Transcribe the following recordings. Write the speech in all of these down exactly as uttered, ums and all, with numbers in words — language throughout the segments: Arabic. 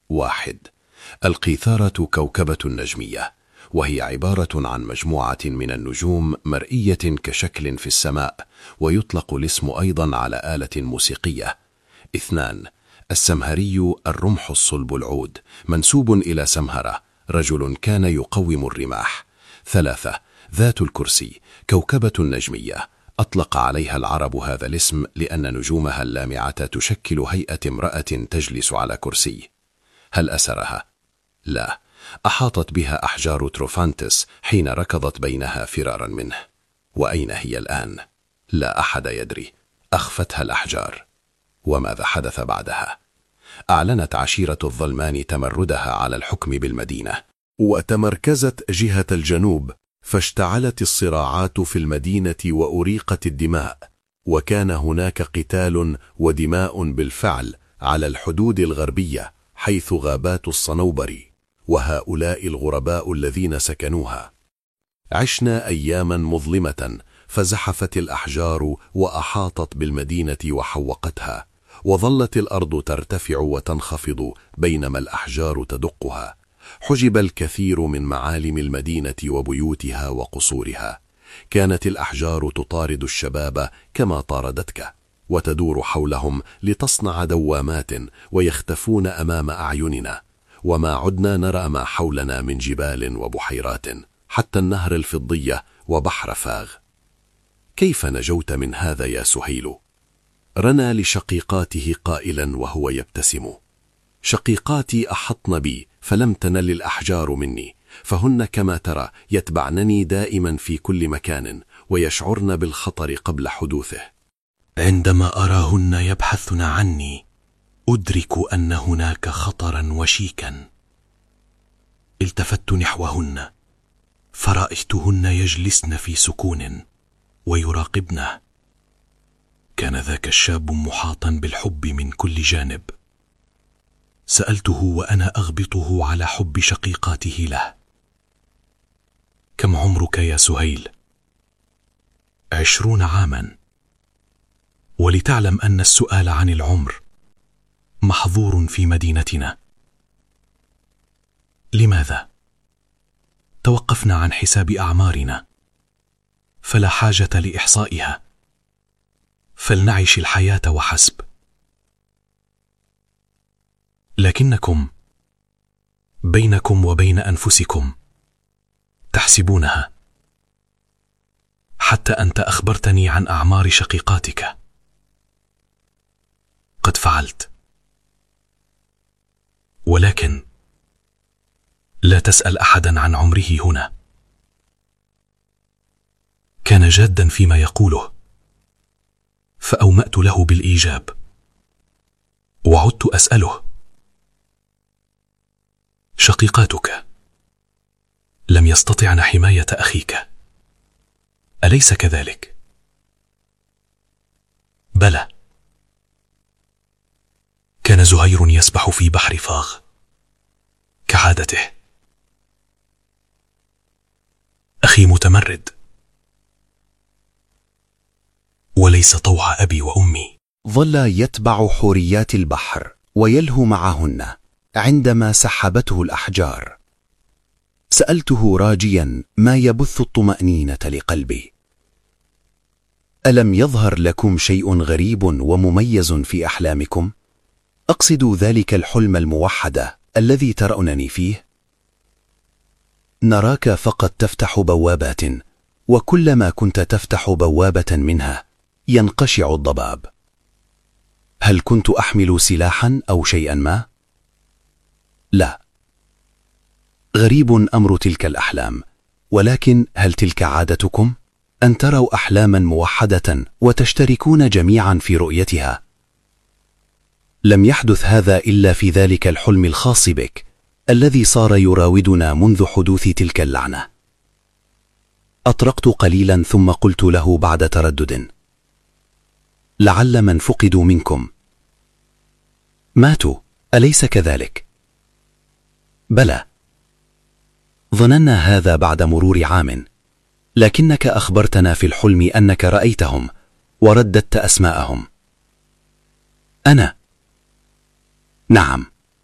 واحد. القيثارة كوكبة نجمية، وهي عبارة عن مجموعة من النجوم مرئية كشكل في السماء، ويطلق الاسم أيضا على آلة موسيقية. اثنان. السمهري الرمح الصلب العود، منسوب إلى سمهرة، رجل كان يقوم الرماح. ثلاثة. ذات الكرسي، كوكبة نجمية، أطلق عليها العرب هذا الاسم لأن نجومها اللامعة تشكل هيئة امرأة تجلس على كرسي. هل أسرها؟ لا، أحاطت بها أحجار تروفانتس حين ركضت بينها فرارا منه. وأين هي الآن؟ لا أحد يدري، أخفتها الأحجار. وماذا حدث بعدها؟ أعلنت عشيرة الظلمان تمردها على الحكم بالمدينة، وتمركزت جهة الجنوب، فاشتعلت الصراعات في المدينة وأريقت الدماء، وكان هناك قتال ودماء بالفعل على الحدود الغربية حيث غابات الصنوبر وهؤلاء الغرباء الذين سكنوها. عشنا أياما مظلمة، فزحفت الأحجار وأحاطت بالمدينة وحوقتها، وظلت الأرض ترتفع وتنخفض بينما الأحجار تدقها. حجب الكثير من معالم المدينة وبيوتها وقصورها. كانت الأحجار تطارد الشباب كما طاردتك، وتدور حولهم لتصنع دوامات، ويختفون أمام أعيننا، وما عدنا نرى ما حولنا من جبال وبحيرات حتى النهر الفضية وبحر فاغ. كيف نجوت من هذا يا سهيل؟ رنى لشقيقاته قائلا وهو يبتسم: شقيقاتي أحطن بي فلم تنل الأحجار مني، فهن كما ترى يتبعنني دائما في كل مكان، ويشعرن بالخطر قبل حدوثه. عندما أراهن يبحثن عني أدرك أن هناك خطرا وشيكا. التفت نحوهن فرأيتهن يجلسن في سكون ويراقبنه. كان ذاك الشاب محاطا بالحب من كل جانب. سألته وأنا أغبطه على حب شقيقاته له: كم عمرك يا سهيل؟ عشرون عاما. ولتعلم أن السؤال عن العمر محظور في مدينتنا. لماذا؟ توقفنا عن حساب أعمارنا، فلا حاجة لإحصائها، فلنعيش الحياة وحسب. لكنكم بينكم وبين أنفسكم تحسبونها، حتى أنت أخبرتني عن أعمار شقيقاتك. قد فعلت، ولكن لا تسأل أحدا عن عمره هنا. كان جادا فيما يقوله، فأومأت له بالإيجاب، وعدت أسأله: شقيقاتك لم يستطعن حماية أخيك، أليس كذلك؟ بلى. كان زهير يسبح في بحر فاغ كعادته. أخي متمرد، وليس طوع أبي وأمي. ظل يتبع حوريات البحر ويلهو معهن عندما سحبته الأحجار. سألته راجيا ما يبث الطمأنينة لقلبي: ألم يظهر لكم شيء غريب ومميز في أحلامكم؟ أقصد ذلك الحلم الموحد الذي ترونني فيه. نراك فقط تفتح بوابات، وكلما كنت تفتح بوابة منها ينقشع الضباب. هل كنت أحمل سلاحا أو شيئا ما؟ لا. غريب أمر تلك الأحلام، ولكن هل تلك عادتكم؟ أن تروا أحلاما موحدة وتشتركون جميعا في رؤيتها؟ لم يحدث هذا إلا في ذلك الحلم الخاص بك الذي صار يراودنا منذ حدوث تلك اللعنة. أطرقت قليلا ثم قلت له بعد تردد: لعل من فقدوا منكم ماتوا، أليس كذلك؟ بلى. ظننا هذا بعد مرور عام، لكنك أخبرتنا في الحلم أنك رأيتهم ورددت أسماءهم. أنا؟ نعم.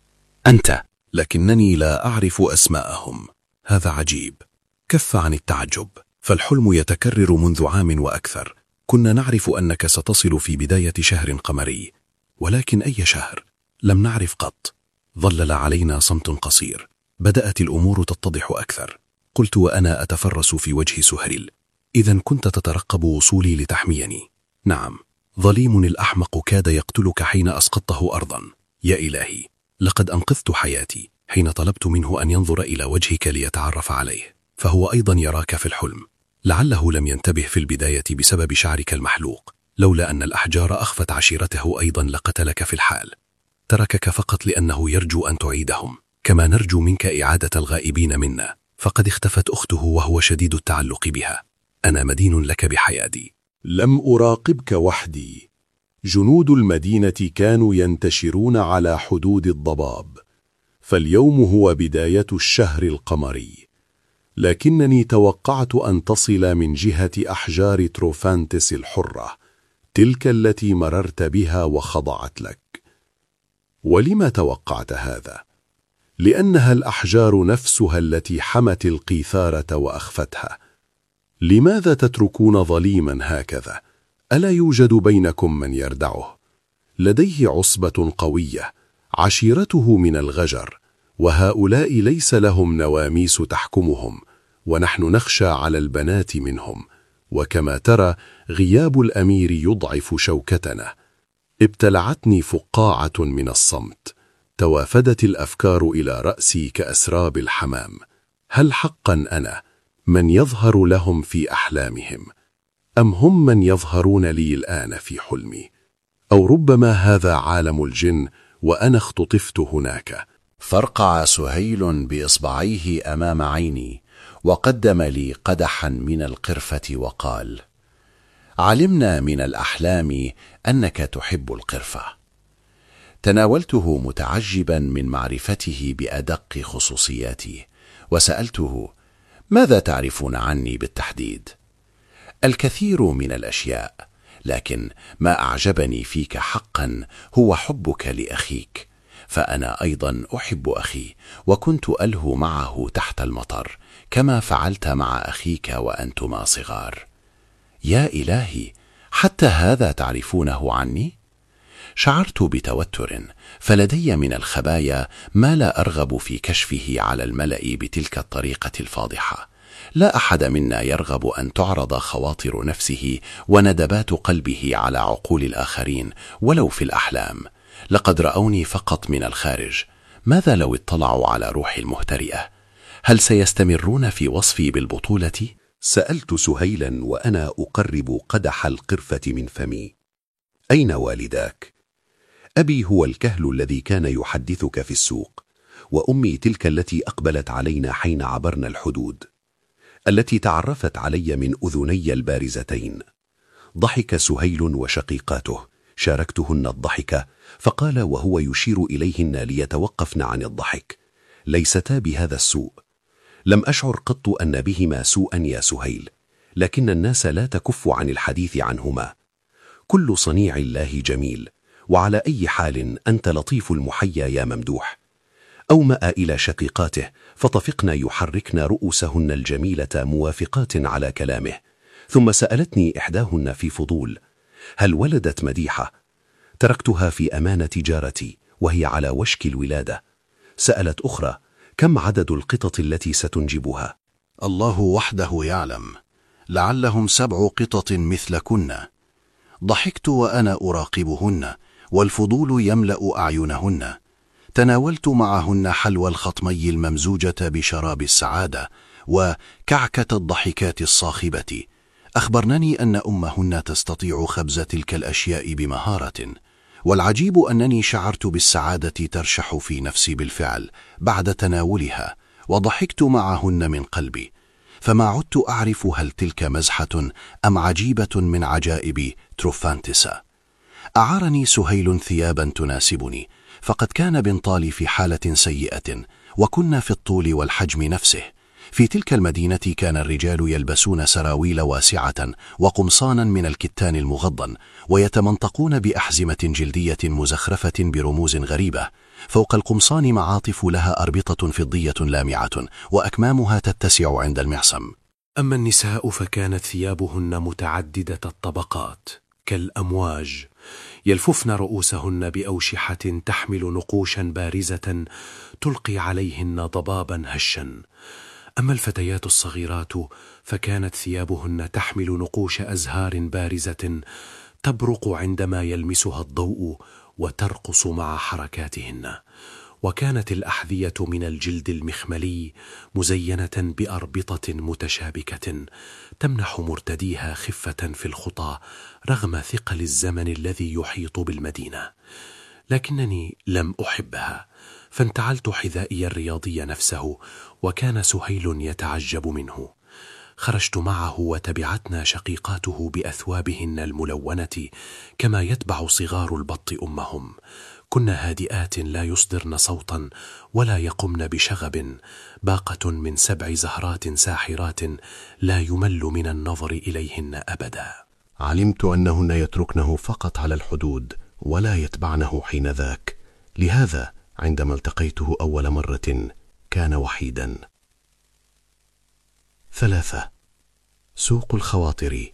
أنت. لكنني لا أعرف أسماءهم. هذا عجيب. كف عن التعجب، فالحلم يتكرر منذ عام وأكثر. كنا نعرف أنك ستصل في بداية شهر قمري، ولكن أي شهر؟ لم نعرف قط. ظلل علينا صمت قصير. بدأت الأمور تتضح أكثر. قلت وأنا أتفرس في وجه سهيل: إذن كنت تترقب وصولي لتحميني؟ نعم. ظليم الأحمق كاد يقتلك حين أسقطته أرضا. يا إلهي، لقد أنقذت حياتي حين طلبت منه أن ينظر إلى وجهك ليتعرف عليه، فهو أيضا يراك في الحلم. لعله لم ينتبه في البداية بسبب شعرك المحلوق، لولا أن الأحجار أخفت عشيرته أيضا لقتلك في الحال. تركك فقط لأنه يرجو أن تعيدهم، كما نرجو منك إعادة الغائبين منا. فقد اختفت أخته وهو شديد التعلق بها. أنا مدين لك بحياتي. لم أراقبك وحدي. جنود المدينة كانوا ينتشرون على حدود الضباب، فاليوم هو بداية الشهر القمري. لكنني توقعت أن تصل من جهة أحجار تروفانتس الحرة، تلك التي مررت بها وخضعت لك. ولما توقعت هذا؟ لأنها الأحجار نفسها التي حمت القيثارة وأخفتها. لماذا تتركون ظليما هكذا؟ ألا يوجد بينكم من يردعه؟ لديه عصبة قوية، عشيرته من الغجر، وهؤلاء ليس لهم نواميس تحكمهم، ونحن نخشى على البنات منهم. وكما ترى، غياب الأمير يضعف شوكتنا. ابتلعتني فقاعة من الصمت. توافدت الأفكار إلى رأسي كأسراب الحمام. هل حقا أنا من يظهر لهم في أحلامهم، أم هم من يظهرون لي الآن في حلمي؟ أو ربما هذا عالم الجن وأنا اختطفت هناك. فرقع سهيل بإصبعيه أمام عيني، وقدم لي قدحا من القرفة وقال: علمنا من الأحلام أنك تحب القرفة. تناولته متعجبا من معرفته بأدق خصوصياتي، وسألته: ماذا تعرفون عني بالتحديد؟ الكثير من الأشياء، لكن ما أعجبني فيك حقا هو حبك لأخيك، فأنا أيضا أحب أخي، وكنت ألهو معه تحت المطر كما فعلت مع أخيك وأنتما صغار. يا إلهي، حتى هذا تعرفونه عني؟ شعرت بتوتر، فلدي من الخبايا ما لا أرغب في كشفه على الملأ بتلك الطريقة الفاضحة. لا أحد منا يرغب أن تعرض خواطر نفسه وندبات قلبه على عقول الآخرين ولو في الأحلام. لقد رأوني فقط من الخارج، ماذا لو اطلعوا على روحي المهترئة؟ هل سيستمرون في وصفي بالبطولة؟ سألت سهيلا وأنا أقرب قدح القرفة من فمي: أين والداك؟ أبي هو الكهل الذي كان يحدثك في السوق، وأمي تلك التي أقبلت علينا حين عبرنا الحدود، التي تعرفت علي من أذني البارزتين. ضحك سهيل وشقيقاته، شاركتهن الضحك، فقال وهو يشير إليهن ليتوقفن عن الضحك: ليستا بهذا السوء. لم أشعر قط أن بهما سوءا يا سهيل، لكن الناس لا تكف عن الحديث عنهما. كل صنيع الله جميل، وعلى أي حال أنت لطيف المحيا يا ممدوح. أومأ إلى شقيقاته فطفقن يحركن رؤوسهن الجميلة موافقات على كلامه، ثم سألتني إحداهن في فضول: هل ولدت مديحة؟ تركتها في أمان جارتي وهي على وشك الولادة. سألت أخرى: كم عدد القطط التي ستنجبها؟ الله وحده يعلم، لعلهم سبع قطط مثلكن. ضحكت وأنا أراقبهن، والفضول يملأ أعينهن. تناولت معهن حلوى الخطمي الممزوجة بشراب السعادة وكعكة الضحكات الصاخبة. أخبرنني أن أمهن تستطيع خبز تلك الأشياء بمهارة، والعجيب أنني شعرت بالسعادة ترشح في نفسي بالفعل بعد تناولها، وضحكت معهن من قلبي، فما عدت أعرف هل تلك مزحة أم عجيبة من عجائب تروفانتسا. أعارني سهيل ثيابا تناسبني، فقد كان بنطالي في حالة سيئة، وكنا في الطول والحجم نفسه. في تلك المدينة كان الرجال يلبسون سراويل واسعة وقمصانا من الكتان المغضن، ويتمنطقون بأحزمة جلدية مزخرفة برموز غريبة، فوق القمصان معاطف لها أربطة فضية لامعة وأكمامها تتسع عند المعصم. أما النساء فكانت ثيابهن متعددة الطبقات كالأمواج، يلففن رؤوسهن بأوشحة تحمل نقوشا بارزة تلقي عليهن ضبابا هشا. أما الفتيات الصغيرات فكانت ثيابهن تحمل نقوش أزهار بارزة تبرق عندما يلمسها الضوء وترقص مع حركاتهن. وكانت الأحذية من الجلد المخملي مزينة بأربطة متشابكة تمنح مرتديها خفة في الخطى رغم ثقل الزمن الذي يحيط بالمدينة. لكنني لم أحبها، فانتعلت حذائي الرياضي نفسه، وكان سهيل يتعجب منه. خرجت معه وتبعتنا شقيقاته بأثوابهن الملونة كما يتبع صغار البط أمهم. كنا هادئات لا يصدرن صوتا ولا يقمن بشغب، باقة من سبع زهرات ساحرات لا يمل من النظر إليهن أبدا. علمت أنهن يتركنه فقط على الحدود ولا يتبعنه حين ذاك، لهذا عندما التقيته أول مرة كان وحيدا. ثلاثة. سوق الخواطر.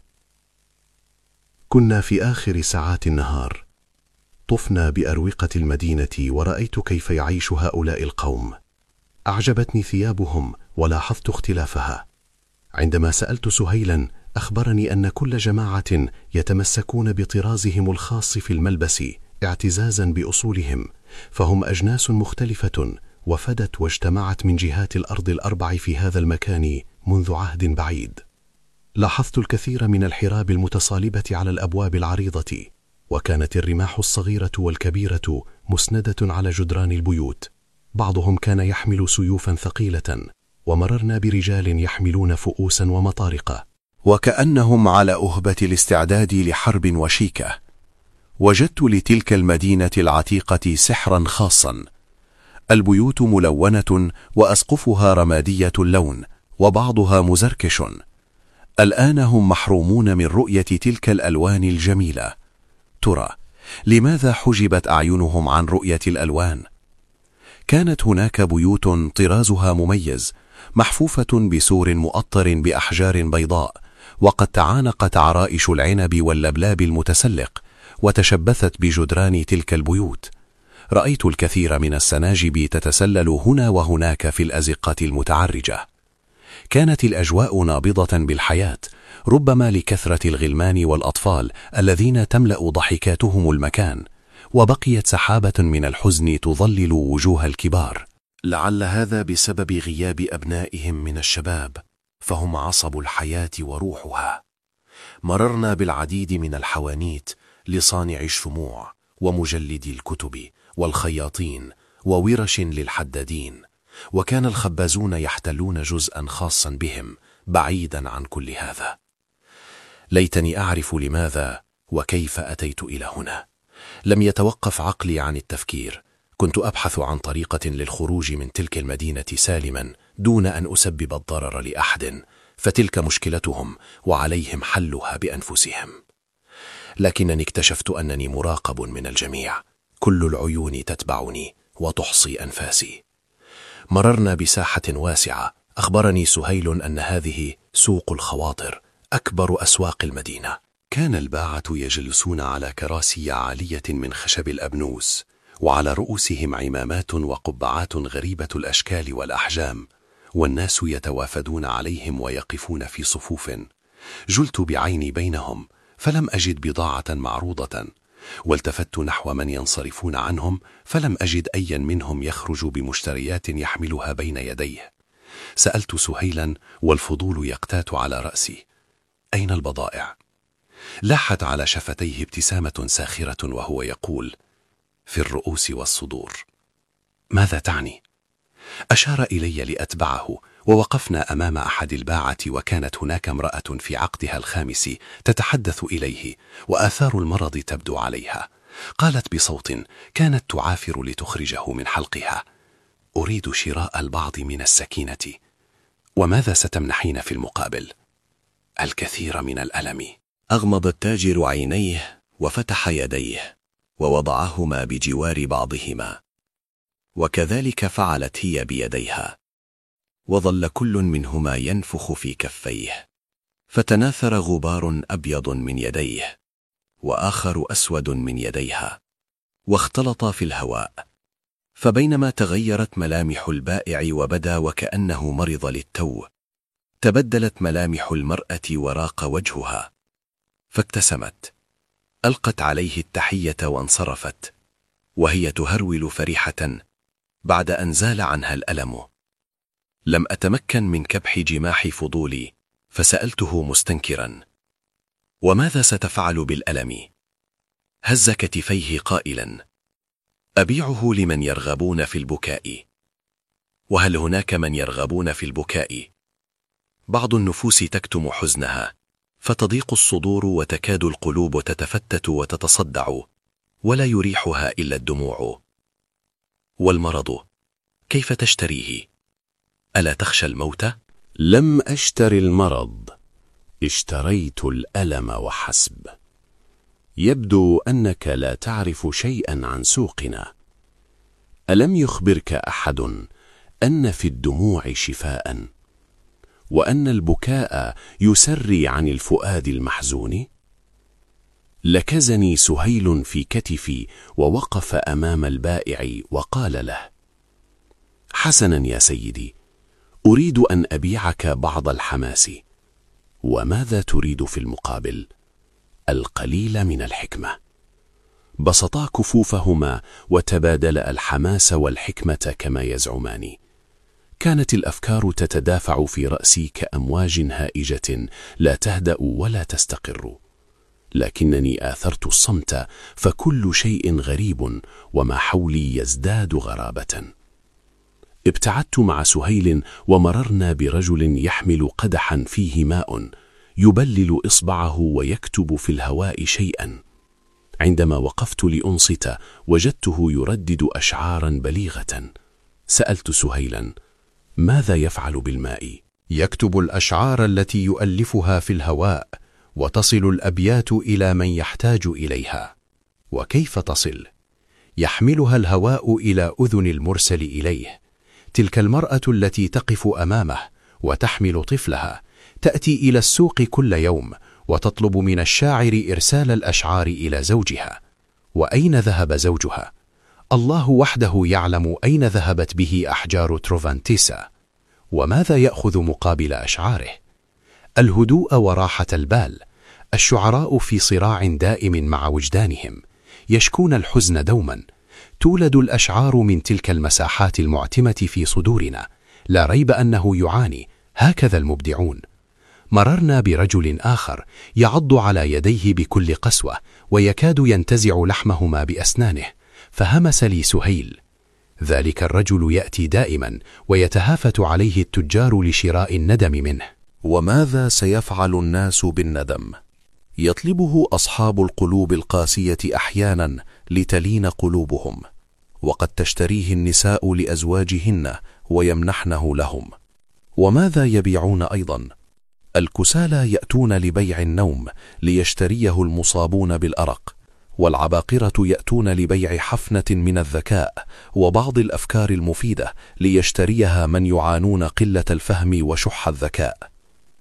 كنا في آخر ساعات النهار، طفنا بأروقة المدينة ورأيت كيف يعيش هؤلاء القوم. أعجبتني ثيابهم ولاحظت اختلافها. عندما سألت سهيلا أخبرني أن كل جماعة يتمسكون بطرازهم الخاص في الملبس اعتزازا بأصولهم، فهم أجناس مختلفة وفدت واجتمعت من جهات الأرض الأربع في هذا المكان منذ عهد بعيد. لاحظت الكثير من الحراب المتصالبة على الأبواب العريضة، وكانت الرماح الصغيرة والكبيرة مسندة على جدران البيوت. بعضهم كان يحمل سيوفا ثقيلة، ومررنا برجال يحملون فؤوسا ومطارق، وكأنهم على أهبة الاستعداد لحرب وشيكة. وجدت لتلك المدينة العتيقة سحرا خاصا. البيوت ملونة وأسقفها رمادية اللون وبعضها مزركش. الآن هم محرومون من رؤية تلك الألوان الجميلة. ترى لماذا حجبت أعينهم عن رؤية الألوان؟ كانت هناك بيوت طرازها مميز، محفوفة بسور مؤطر بأحجار بيضاء، وقد تعانقت عرائش العنب واللبلاب المتسلق وتشبثت بجدران تلك البيوت. رأيت الكثير من السناجب تتسلل هنا وهناك في الأزقة المتعرجة. كانت الأجواء نابضة بالحياة، ربما لكثرة الغلمان والأطفال الذين تملأ ضحكاتهم المكان، وبقيت سحابة من الحزن تظلل وجوه الكبار. لعل هذا بسبب غياب أبنائهم من الشباب، فهم عصب الحياة وروحها. مررنا بالعديد من الحوانيت لصانع الشموع ومجلدي الكتب والخياطين وورش للحدادين، وكان الخبازون يحتلون جزءا خاصا بهم بعيدا عن كل هذا. ليتني أعرف لماذا وكيف أتيت إلى هنا. لم يتوقف عقلي عن التفكير. كنت أبحث عن طريقة للخروج من تلك المدينة سالما دون أن أسبب الضرر لأحد، فتلك مشكلتهم وعليهم حلها بأنفسهم. لكنني اكتشفت أنني مراقب من الجميع، كل العيون تتبعني وتحصي أنفاسي. مررنا بساحة واسعة. أخبرني سهيل أن هذه سوق الخواطر، أكبر أسواق المدينة. كان الباعة يجلسون على كراسي عالية من خشب الأبنوس، وعلى رؤوسهم عمامات وقبعات غريبة الأشكال والأحجام، والناس يتوافدون عليهم ويقفون في صفوف. جلت بعيني بينهم فلم أجد بضاعة معروضة، والتفت نحو من ينصرفون عنهم فلم أجد أيا منهم يخرج بمشتريات يحملها بين يديه. سألت سهيلا والفضول يقتات على رأسي: أين البضائع؟ لاحت على شفتيه ابتسامة ساخرة وهو يقول: في الرؤوس والصدور. ماذا تعني؟ أشار إلي لأتبعه، ووقفنا أمام أحد الباعة، وكانت هناك امرأة في عقدها الخامس تتحدث إليه، وآثار المرض تبدو عليها. قالت بصوت كانت تعافر لتخرجه من حلقها: أريد شراء البعض من السكينة. وماذا ستمنحين في المقابل؟ الكثير من الألم. أغمض التاجر عينيه وفتح يديه ووضعهما بجوار بعضهما. وكذلك فعلت هي بيديها. وظل كل منهما ينفخ في كفيه، فتناثر غبار أبيض من يديه وآخر أسود من يديها، واختلط في الهواء. فبينما تغيرت ملامح البائع وبدا وكأنه مرض للتو، تبدلت ملامح المرأة وراق وجهها، فابتسمت، ألقت عليه التحية وانصرفت، وهي تهرول فرحة بعد أن زال عنها الألم. لم أتمكن من كبح جماح فضولي، فسألته مستنكرا: وماذا ستفعل بالألم؟ هز كتفيه قائلا: أبيعه لمن يرغبون في البكاء. وهل هناك من يرغبون في البكاء؟ بعض النفوس تكتم حزنها، فتضيق الصدور وتكاد القلوب تتفتت وتتصدع، ولا يريحها إلا الدموع. والمرض كيف تشتريه؟ ألا تخشى الموت؟ لم أشتر المرض، اشتريت الألم وحسب. يبدو أنك لا تعرف شيئا عن سوقنا. ألم يخبرك أحد أن في الدموع شفاء، وأن البكاء يسري عن الفؤاد المحزون؟ لكزني سهيل في كتفي ووقف أمام البائع وقال له: حسنا يا سيدي، أريد أن أبيعك بعض الحماس. وماذا تريد في المقابل؟ القليل من الحكمة. بسطا كفوفهما وتبادلا الحماس والحكمة كما يزعمان. كانت الأفكار تتدافع في رأسي كأمواج هائجة لا تهدأ ولا تستقر، لكنني آثرت الصمت، فكل شيء غريب وما حولي يزداد غرابة. ابتعدت مع سهيل ومررنا برجل يحمل قدحا فيه ماء، يبلل إصبعه ويكتب في الهواء شيئا. عندما وقفت لأنصت وجدته يردد أشعارا بليغة. سألت سهيلا: ماذا يفعل بالماء؟ يكتب الأشعار التي يؤلفها في الهواء، وتصل الأبيات إلى من يحتاج إليها. وكيف تصل؟ يحملها الهواء إلى أذن المرسل إليه. تلك المرأة التي تقف أمامه وتحمل طفلها تأتي إلى السوق كل يوم وتطلب من الشاعر إرسال الأشعار إلى زوجها. وأين ذهب زوجها؟ الله وحده يعلم أين ذهبت به أحجار تروفانتيسا. وماذا يأخذ مقابل أشعاره؟ الهدوء وراحة البال. الشعراء في صراع دائم مع وجدانهم، يشكون الحزن دوما. تولد الأشعار من تلك المساحات المعتمة في صدورنا، لا ريب أنه يعاني. هكذا المبدعون. مررنا برجل آخر يعض على يديه بكل قسوة ويكاد ينتزع لحمهما بأسنانه، فهمس لي سهيل: ذلك الرجل يأتي دائما ويتهافت عليه التجار لشراء الندم منه. وماذا سيفعل الناس بالندم؟ يطلبه أصحاب القلوب القاسية أحيانا لتلين قلوبهم، وقد تشتريه النساء لأزواجهن ويمنحنه لهم. وماذا يبيعون أيضا؟ الكسالى يأتون لبيع النوم ليشتريه المصابون بالأرق، والعباقرة يأتون لبيع حفنة من الذكاء وبعض الأفكار المفيدة ليشتريها من يعانون قلة الفهم وشح الذكاء.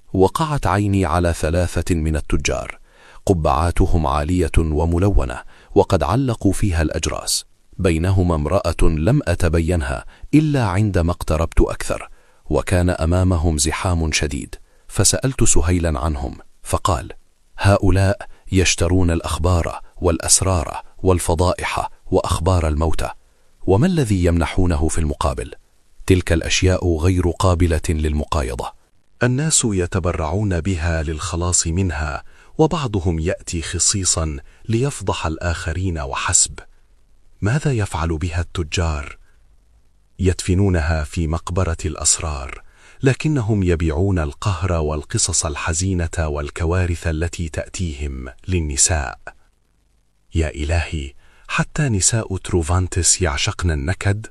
وقعت عيني على ثلاثة من التجار، قبعاتهم عالية وملونة وقد علقوا فيها الأجراس، بينهما امرأة لم أتبينها إلا عندما اقتربت أكثر، وكان أمامهم زحام شديد. فسألت سهيلا عنهم فقال: هؤلاء يشترون الأخبار والأسرار والفضائح وأخبار الموتى. وما الذي يمنحونه في المقابل؟ تلك الأشياء غير قابلة للمقايضة. الناس يتبرعون بها للخلاص منها، وبعضهم يأتي خصيصا ليفضح الآخرين وحسب. ماذا يفعل بها التجار؟ يدفنونها في مقبرة الأسرار، لكنهم يبيعون القهر والقصص الحزينة والكوارث التي تأتيهم للنساء. يا إلهي، حتى نساء تروفانتس يعشقن النكد؟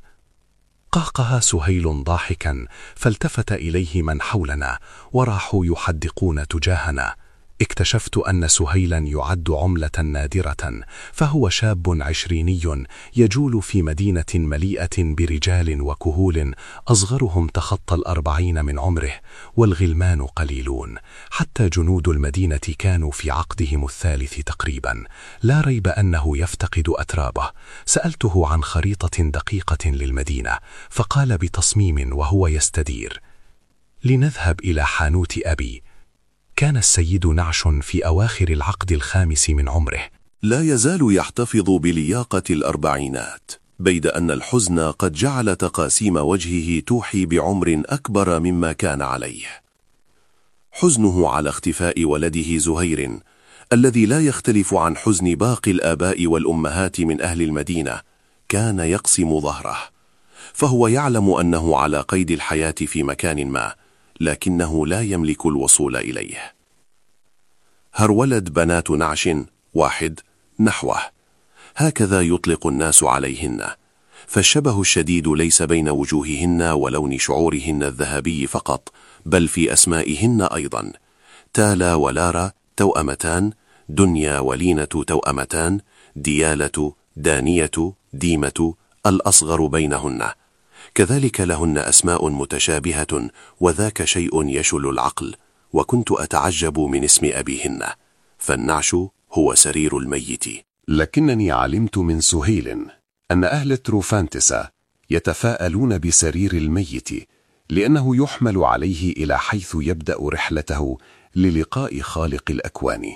قهقه سهيل ضاحكا، فالتفت إليه من حولنا وراحوا يحدقون تجاهنا. اكتشفت أن سهيلا يعد عملة نادرة، فهو شاب عشريني يجول في مدينة مليئة برجال وكهول أصغرهم تخطى الأربعين من عمره، والغلمان قليلون، حتى جنود المدينة كانوا في عقدهم الثالث تقريبا. لا ريب أنه يفتقد أترابه. سألته عن خريطة دقيقة للمدينة، فقال بتصميم وهو يستدير: لنذهب إلى حانوت أبي. كان السيد نعش في أواخر العقد الخامس من عمره، لا يزال يحتفظ بلياقة الأربعينات، بيد أن الحزن قد جعل تقاسيم وجهه توحي بعمر أكبر مما كان عليه. حزنه على اختفاء ولده زهير، الذي لا يختلف عن حزن باقي الآباء والأمهات من أهل المدينة، كان يقسم ظهره، فهو يعلم أنه على قيد الحياة في مكان ما، لكنه لا يملك الوصول إليه. هرولد بنات نعش واحد نحوه، هكذا يطلق الناس عليهن، فالشبه الشديد ليس بين وجوههن ولون شعورهن الذهبي فقط، بل في أسمائهن أيضا. تالا ولارا توأمتان، دنيا ولينة توأمتان، ديالة دانية ديمة الأصغر بينهن. كذلك لهن أسماء متشابهة، وذاك شيء يشل العقل. وكنت أتعجب من اسم أبيهن، فالنعش هو سرير الميت. لكنني علمت من سهيل أن أهل تروفانتسا يتفاءلون بسرير الميت، لأنه يحمل عليه إلى حيث يبدأ رحلته للقاء خالق الأكوان.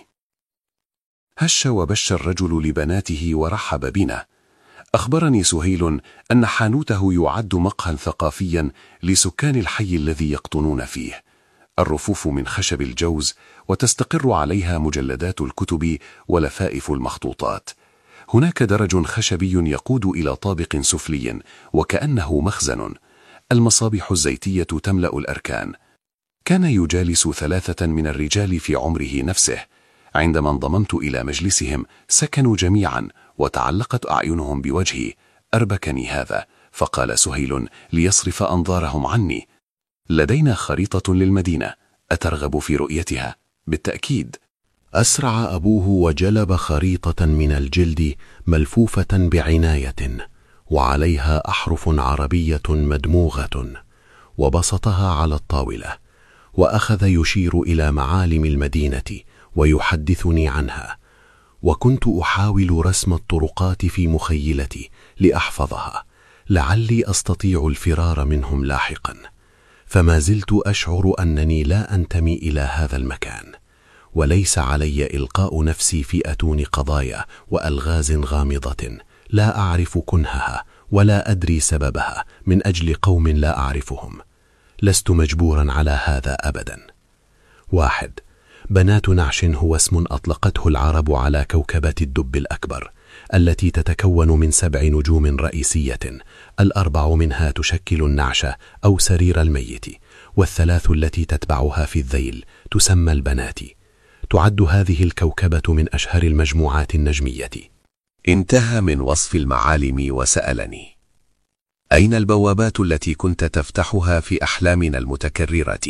هش وبش الرجل لبناته ورحب بنا. أخبرني سهيل أن حانوته يعد مقهى ثقافيا لسكان الحي الذي يقطنون فيه. الرفوف من خشب الجوز، وتستقر عليها مجلدات الكتب ولفائف المخطوطات. هناك درج خشبي يقود إلى طابق سفلي وكأنه مخزن. المصابيح الزيتية تملأ الأركان. كان يجالس ثلاثة من الرجال في عمره نفسه. عندما انضممت إلى مجلسهم سكنوا جميعا، وتعلقت أعينهم بوجهي. أربكني هذا، فقال سهيل ليصرف أنظارهم عني: لدينا خريطة للمدينة، أترغب في رؤيتها؟ بالتأكيد. أسرع أبوه وجلب خريطة من الجلد ملفوفة بعناية، وعليها أحرف عربية مدموغة، وبسطها على الطاولة، وأخذ يشير إلى معالم المدينة ويحدثني عنها. وكنت أحاول رسم الطرقات في مخيلتي لأحفظها، لعلي أستطيع الفرار منهم لاحقا. فما زلت أشعر أنني لا أنتمي إلى هذا المكان، وليس علي إلقاء نفسي في أتون قضايا وألغاز غامضة لا أعرف كنهها ولا أدري سببها من أجل قوم لا أعرفهم. لست مجبورا على هذا أبدا. واحد، بنات نعش هو اسم أطلقته العرب على كوكبة الدب الأكبر، التي تتكون من سبع نجوم رئيسية، الأربع منها تشكل النعش أو سرير الميت، والثلاث التي تتبعها في الذيل تسمى البنات. تعد هذه الكوكبة من أشهر المجموعات النجمية. انتهى من وصف المعالم وسألني: أين البوابات التي كنت تفتحها في أحلامنا المتكررة؟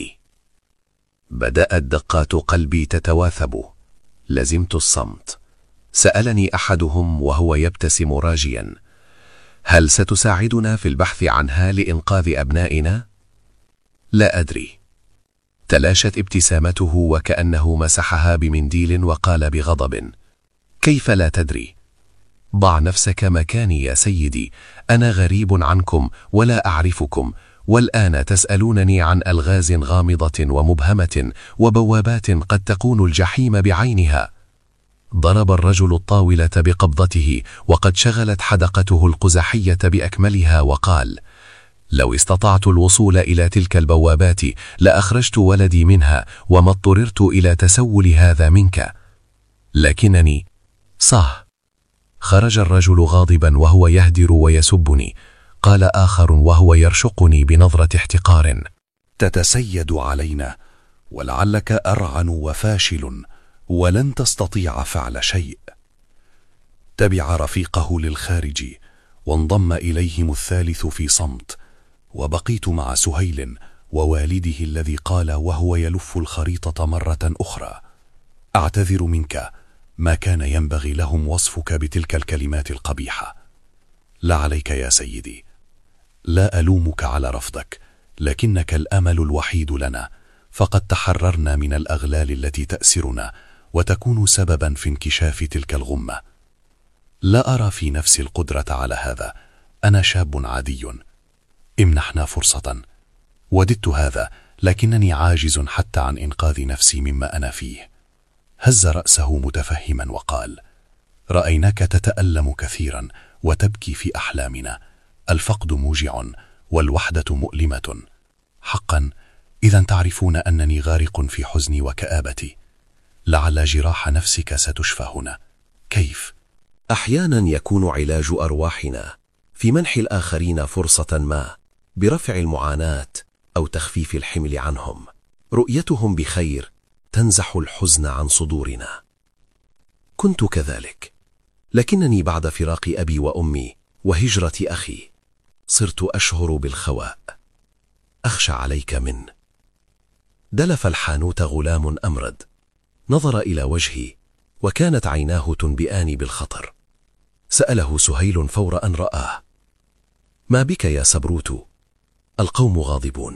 بدأت دقات قلبي تتواثب. لزمت الصمت. سألني أحدهم وهو يبتسم راجيا: هل ستساعدنا في البحث عنها لإنقاذ أبنائنا؟ لا أدري. تلاشت ابتسامته وكأنه مسحها بمنديل وقال بغضب: كيف لا تدري؟ ضع نفسك مكاني يا سيدي، أنا غريب عنكم ولا أعرفكم، والآن تسألونني عن ألغاز غامضة ومبهمة وبوابات قد تكون الجحيم بعينها. ضرب الرجل الطاولة بقبضته، وقد شغلت حدقته القزحية بأكملها، وقال: لو استطعت الوصول إلى تلك البوابات لأخرجت ولدي منها، وما اضطررت إلى تسول هذا منك. لكنني صح. خرج الرجل غاضبا وهو يهدر ويسبني. قال آخر وهو يرشقني بنظرة احتقار: تتسيد علينا، ولعلك أرعن وفاشل، ولن تستطيع فعل شيء. تبع رفيقه للخارج، وانضم إليهم الثالث في صمت، وبقيت مع سهيل ووالده الذي قال وهو يلف الخريطة مرة أخرى: أعتذر منك، ما كان ينبغي لهم وصفك بتلك الكلمات القبيحة. لا عليك يا سيدي، لا ألومك على رفضك، لكنك الأمل الوحيد لنا، فقد تحررنا من الأغلال التي تأسرنا وتكون سببا في انكشاف تلك الغمة. لا أرى في نفسي القدرة على هذا، أنا شاب عادي. امنحنا فرصة. وددت هذا، لكنني عاجز حتى عن إنقاذ نفسي مما أنا فيه. هز رأسه متفهما وقال: رأيناك تتألم كثيرا وتبكي في أحلامنا، الفقد موجع والوحدة مؤلمة. حقا إذا تعرفون أنني غارق في حزني وكآبتي. لعل جراح نفسك ستشفى هنا. كيف؟ أحيانا يكون علاج أرواحنا في منح الآخرين فرصة ما برفع المعاناة أو تخفيف الحمل عنهم. رؤيتهم بخير تنزح الحزن عن صدورنا. كنت كذلك، لكنني بعد فراق أبي وأمي وهجرة أخي صرت أشعر بالخواء. أخشى عليك من دلف الحانوت غلام أمرد، نظر إلى وجهي وكانت عيناه تنبئان بالخطر. سأله سهيل فور أن رآه: ما بك يا سبروت؟ القوم غاضبون.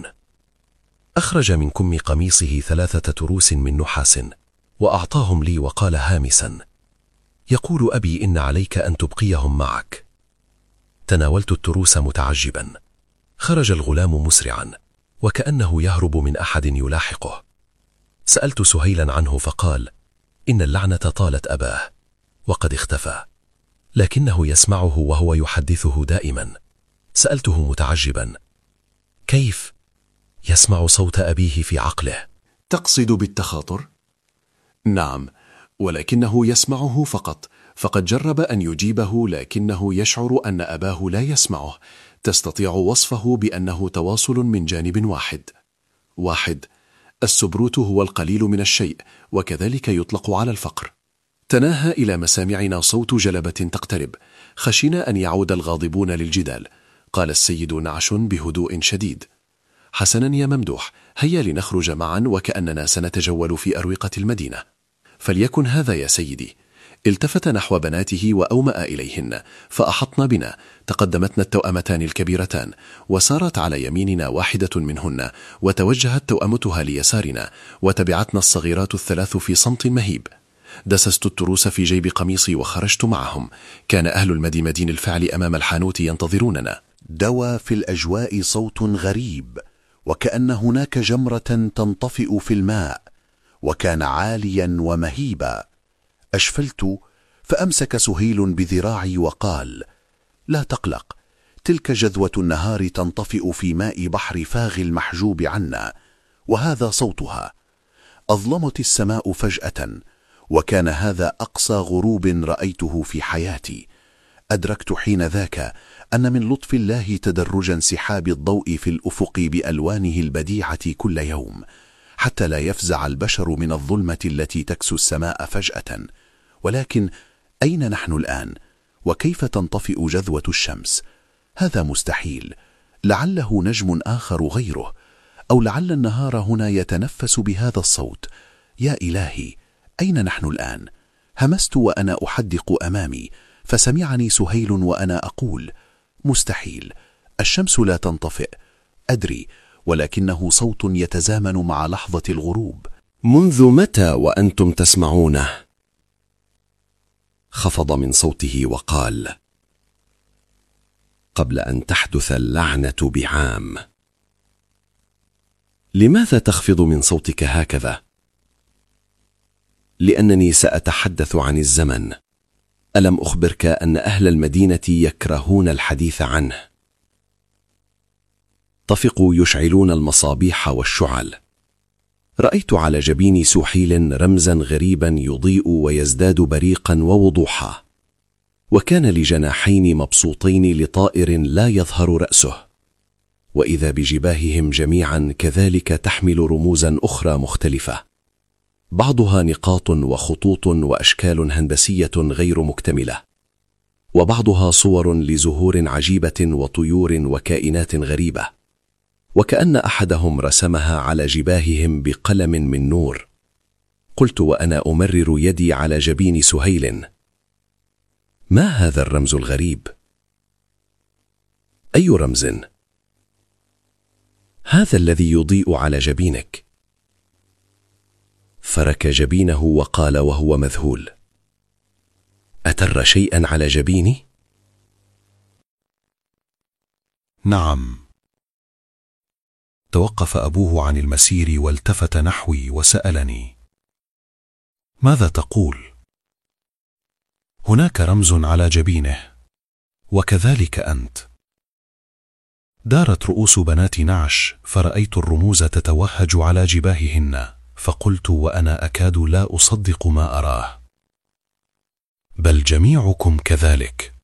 أخرج من كم قميصه ثلاثة تروس من نحاس وأعطاهم لي وقال هامسا: يقول أبي إن عليك أن تبقيهم معك. تناولت التروس متعجبا. خرج الغلام مسرعا وكأنه يهرب من أحد يلاحقه. سألت سهيلا عنه فقال: إن اللعنة طالت أباه وقد اختفى، لكنه يسمعه وهو يحدثه دائما. سألته متعجبا: كيف يسمع صوت أبيه في عقله؟ تقصد بالتخاطر؟ نعم، ولكنه يسمعه فقط، فقد جرب أن يجيبه لكنه يشعر أن أباه لا يسمعه. تستطيع وصفه بأنه تواصل من جانب واحد. واحد، السبروت هو القليل من الشيء، وكذلك يطلق على الفقر. تناهى إلى مسامعنا صوت جلبة تقترب. خشينا أن يعود الغاضبون للجدال. قال السيد نعش بهدوء شديد: حسنا يا ممدوح، هيا لنخرج معا وكأننا سنتجول في أروقة المدينة. فليكن هذا يا سيدي. التفت نحو بناته وأومأ إليهن، فأحطن بنا. تقدمتنا التوأمتان الكبيرتان، وسارت على يميننا واحدة منهن، وتوجهت توأمتها ليسارنا، وتبعتنا الصغيرات الثلاث في صمت مهيب. دسست التروس في جيب قميصي وخرجت معهم. كان أهل المديمدين الفعل أمام الحانوت ينتظروننا. دوى في الأجواء صوت غريب، وكأن هناك جمرة تنطفئ في الماء، وكان عاليا ومهيبا. أشفلت فأمسك سهيل بذراعي وقال: لا تقلق، تلك جذوة النهار تنطفئ في ماء بحر فاغ المحجوب عنا، وهذا صوتها. أظلمت السماء فجأة، وكان هذا أقصى غروب رأيته في حياتي. أدركت حين ذاك أن من لطف الله تدرج انسحاب الضوء في الأفق بألوانه البديعة كل يوم، حتى لا يفزع البشر من الظلمة التي تكسو السماء فجأة. ولكن أين نحن الآن؟ وكيف تنطفئ جذوة الشمس؟ هذا مستحيل. لعله نجم آخر غيره، أو لعل النهار هنا يتنفس بهذا الصوت. يا إلهي، أين نحن الآن؟ همست وأنا أحدق أمامي، فسمعني سهيل وأنا أقول: مستحيل، الشمس لا تنطفئ. أدري، ولكنه صوت يتزامن مع لحظة الغروب. منذ متى وأنتم تسمعونه؟ خفض من صوته وقال: قبل أن تحدث اللعنة بعام. لماذا تخفض من صوتك هكذا؟ لأنني سأتحدث عن الزمن. ألم أخبرك أن أهل المدينة يكرهون الحديث عنه؟ طفقوا يشعلون المصابيح والشعل. رأيت على جبين سحيل رمزا غريبا يضيء ويزداد بريقا ووضوحا، وكان لجناحين مبسوطين لطائر لا يظهر رأسه، وإذا بجباههم جميعا كذلك تحمل رموزا أخرى مختلفة، بعضها نقاط وخطوط وأشكال هندسية غير مكتملة، وبعضها صور لزهور عجيبة وطيور وكائنات غريبة، وكأن أحدهم رسمها على جباههم بقلم من نور. قلت وأنا أمرر يدي على جبين سهيل: ما هذا الرمز الغريب؟ أي رمز؟ هذا الذي يضيء على جبينك. فرك جبينه وقال وهو مذهول: أتر شيئا على جبيني؟ نعم. توقف أبوه عن المسير والتفت نحوي وسألني: ماذا تقول؟ هناك رمز على جبينه، وكذلك أنت. دارت رؤوس بنات نعش فرأيت الرموز تتوهج على جباههن، فقلت وأنا أكاد لا أصدق ما أراه: بل جميعكم كذلك.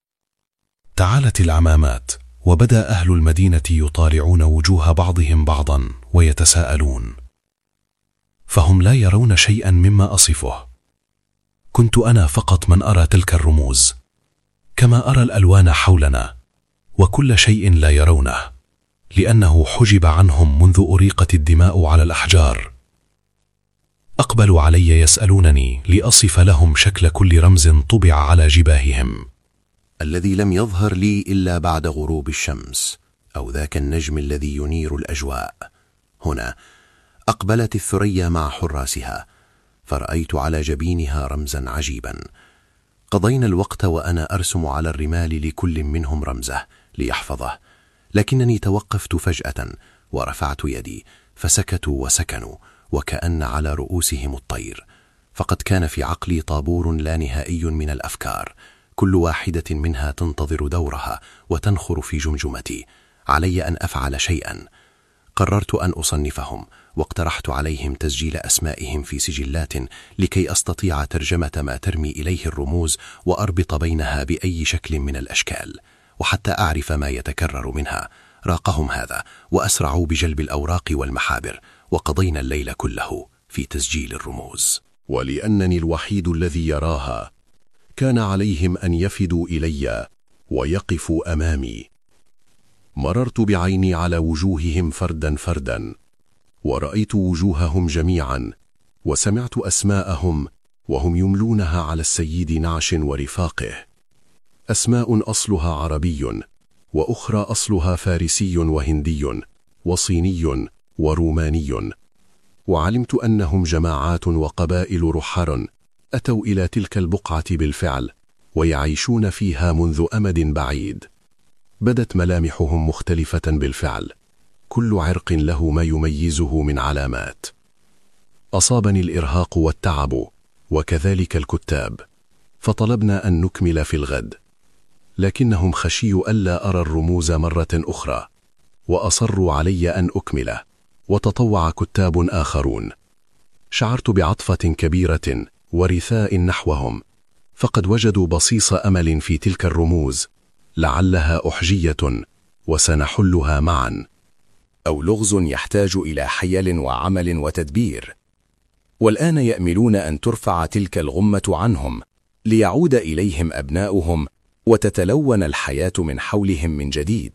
تعالت العمامات، وبدأ أهل المدينة يطالعون وجوه بعضهم بعضا ويتساءلون، فهم لا يرون شيئا مما أصفه. كنت أنا فقط من أرى تلك الرموز، كما أرى الألوان حولنا، وكل شيء لا يرونه، لأنه حجب عنهم منذ أريقت الدماء على الأحجار. أقبلوا علي يسألونني لأصف لهم شكل كل رمز طبع على جباههم، الذي لم يظهر لي إلا بعد غروب الشمس، أو ذاك النجم الذي ينير الأجواء. هنا أقبلت الثريا مع حراسها، فرأيت على جبينها رمزا عجيبا. قضينا الوقت وأنا أرسم على الرمال لكل منهم رمزه ليحفظه، لكنني توقفت فجأة ورفعت يدي، فسكتوا وسكنوا وكأن على رؤوسهم الطير. فقد كان في عقلي طابور لا نهائي من الأفكار، كل واحدة منها تنتظر دورها وتنخر في جمجمتي. علي أن أفعل شيئا. قررت أن أصنفهم، واقترحت عليهم تسجيل أسمائهم في سجلات لكي أستطيع ترجمة ما ترمي إليه الرموز وأربط بينها بأي شكل من الأشكال، وحتى أعرف ما يتكرر منها. راقهم هذا وأسرعوا بجلب الأوراق والمحابر، وقضينا الليل كله في تسجيل الرموز. ولأنني الوحيد الذي يراها، كان عليهم أن يفدوا إلي ويقفوا أمامي. مررت بعيني على وجوههم فردا فردا، ورأيت وجوههم جميعا، وسمعت أسماءهم وهم يملونها على السيد نعش ورفاقه. أسماء أصلها عربي، وأخرى أصلها فارسي وهندي وصيني وروماني. وعلمت أنهم جماعات وقبائل رحر أتوا إلى تلك البقعة بالفعل، ويعيشون فيها منذ أمد بعيد. بدت ملامحهم مختلفة بالفعل، كل عرق له ما يميزه من علامات. أصابني الإرهاق والتعب، وكذلك الكتاب، فطلبنا أن نكمل في الغد، لكنهم خشيوا ألا أرى الرموز مرة أخرى، وأصروا علي أن أكمل، وتطوع كتاب آخرون. شعرت بعطفة كبيرة ورثاء نحوهم، فقد وجدوا بصيص أمل في تلك الرموز، لعلها أحجية وسنحلها معا، أو لغز يحتاج إلى حيل وعمل وتدبير. والآن يأملون أن ترفع تلك الغمة عنهم، ليعود إليهم أبناؤهم وتتلون الحياة من حولهم من جديد.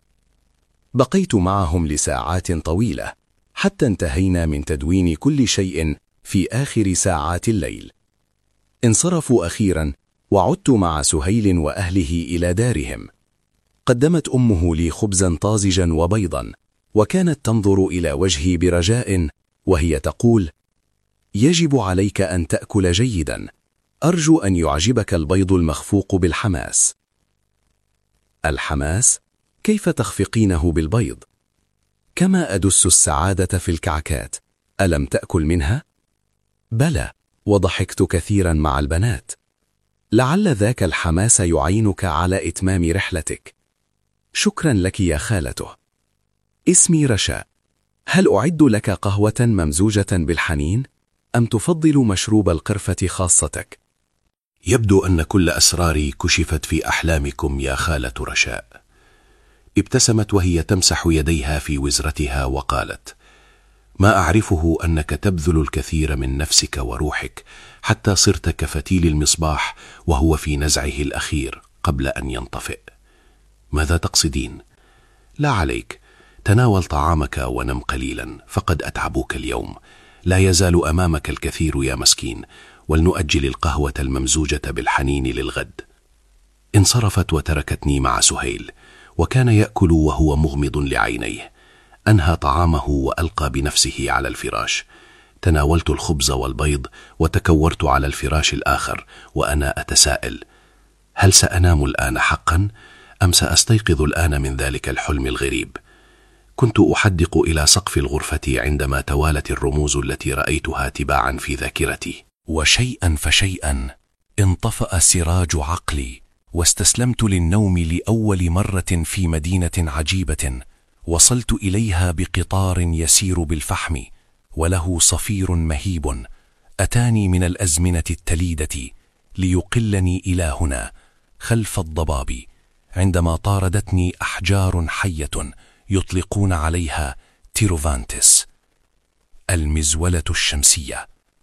بقيت معهم لساعات طويلة، حتى انتهينا من تدوين كل شيء في آخر ساعات الليل. انصرفوا أخيرا، وعدت مع سهيل وأهله إلى دارهم. قدمت أمه لي خبزا طازجا وبيضا، وكانت تنظر إلى وجهي برجاء وهي تقول: يجب عليك أن تأكل جيدا، أرجو أن يعجبك البيض المخفوق بالحماس. الحماس؟ كيف تخفقينه بالبيض؟ كما أدس السعادة في الكعكات، ألم تأكل منها؟ بلى، وضحكت كثيرا مع البنات. لعل ذاك الحماس يعينك على إتمام رحلتك. شكرا لك يا خالته. اسمي رشا. هل أعد لك قهوة ممزوجة بالحنين؟ أم تفضل مشروب القرفة خاصتك؟ يبدو أن كل أسراري كشفت في أحلامكم يا خالة رشاء. ابتسمت وهي تمسح يديها في وزرتها وقالت: ما أعرفه أنك تبذل الكثير من نفسك وروحك، حتى صرت كفتيل المصباح وهو في نزعه الأخير قبل أن ينطفئ. ماذا تقصدين؟ لا عليك، تناول طعامك ونم قليلا، فقد أتعبوك اليوم. لا يزال أمامك الكثير يا مسكين، ولنؤجل القهوة الممزوجة بالحنين للغد. انصرفت وتركتني مع سهيل، وكان يأكل وهو مغمض لعينيه. أنهى طعامه وألقى بنفسه على الفراش. تناولت الخبز والبيض وتكورت على الفراش الآخر وأنا أتساءل: هل سأنام الآن حقا؟ أم سأستيقظ الآن من ذلك الحلم الغريب؟ كنت أحدق إلى سقف الغرفة عندما توالت الرموز التي رأيتها تباعا في ذاكرتي. وشيئا فشيئا انطفأ سراج عقلي، واستسلمت للنوم لأول مرة في مدينة عجيبة وصلت إليها بقطار يسير بالفحم وله صفير مهيب أتاني من الأزمنة التليدة ليقلني إلى هنا خلف الضباب، عندما طاردتني أحجار حية يطلقون عليها تيروفانتس، المزولة الشمسية.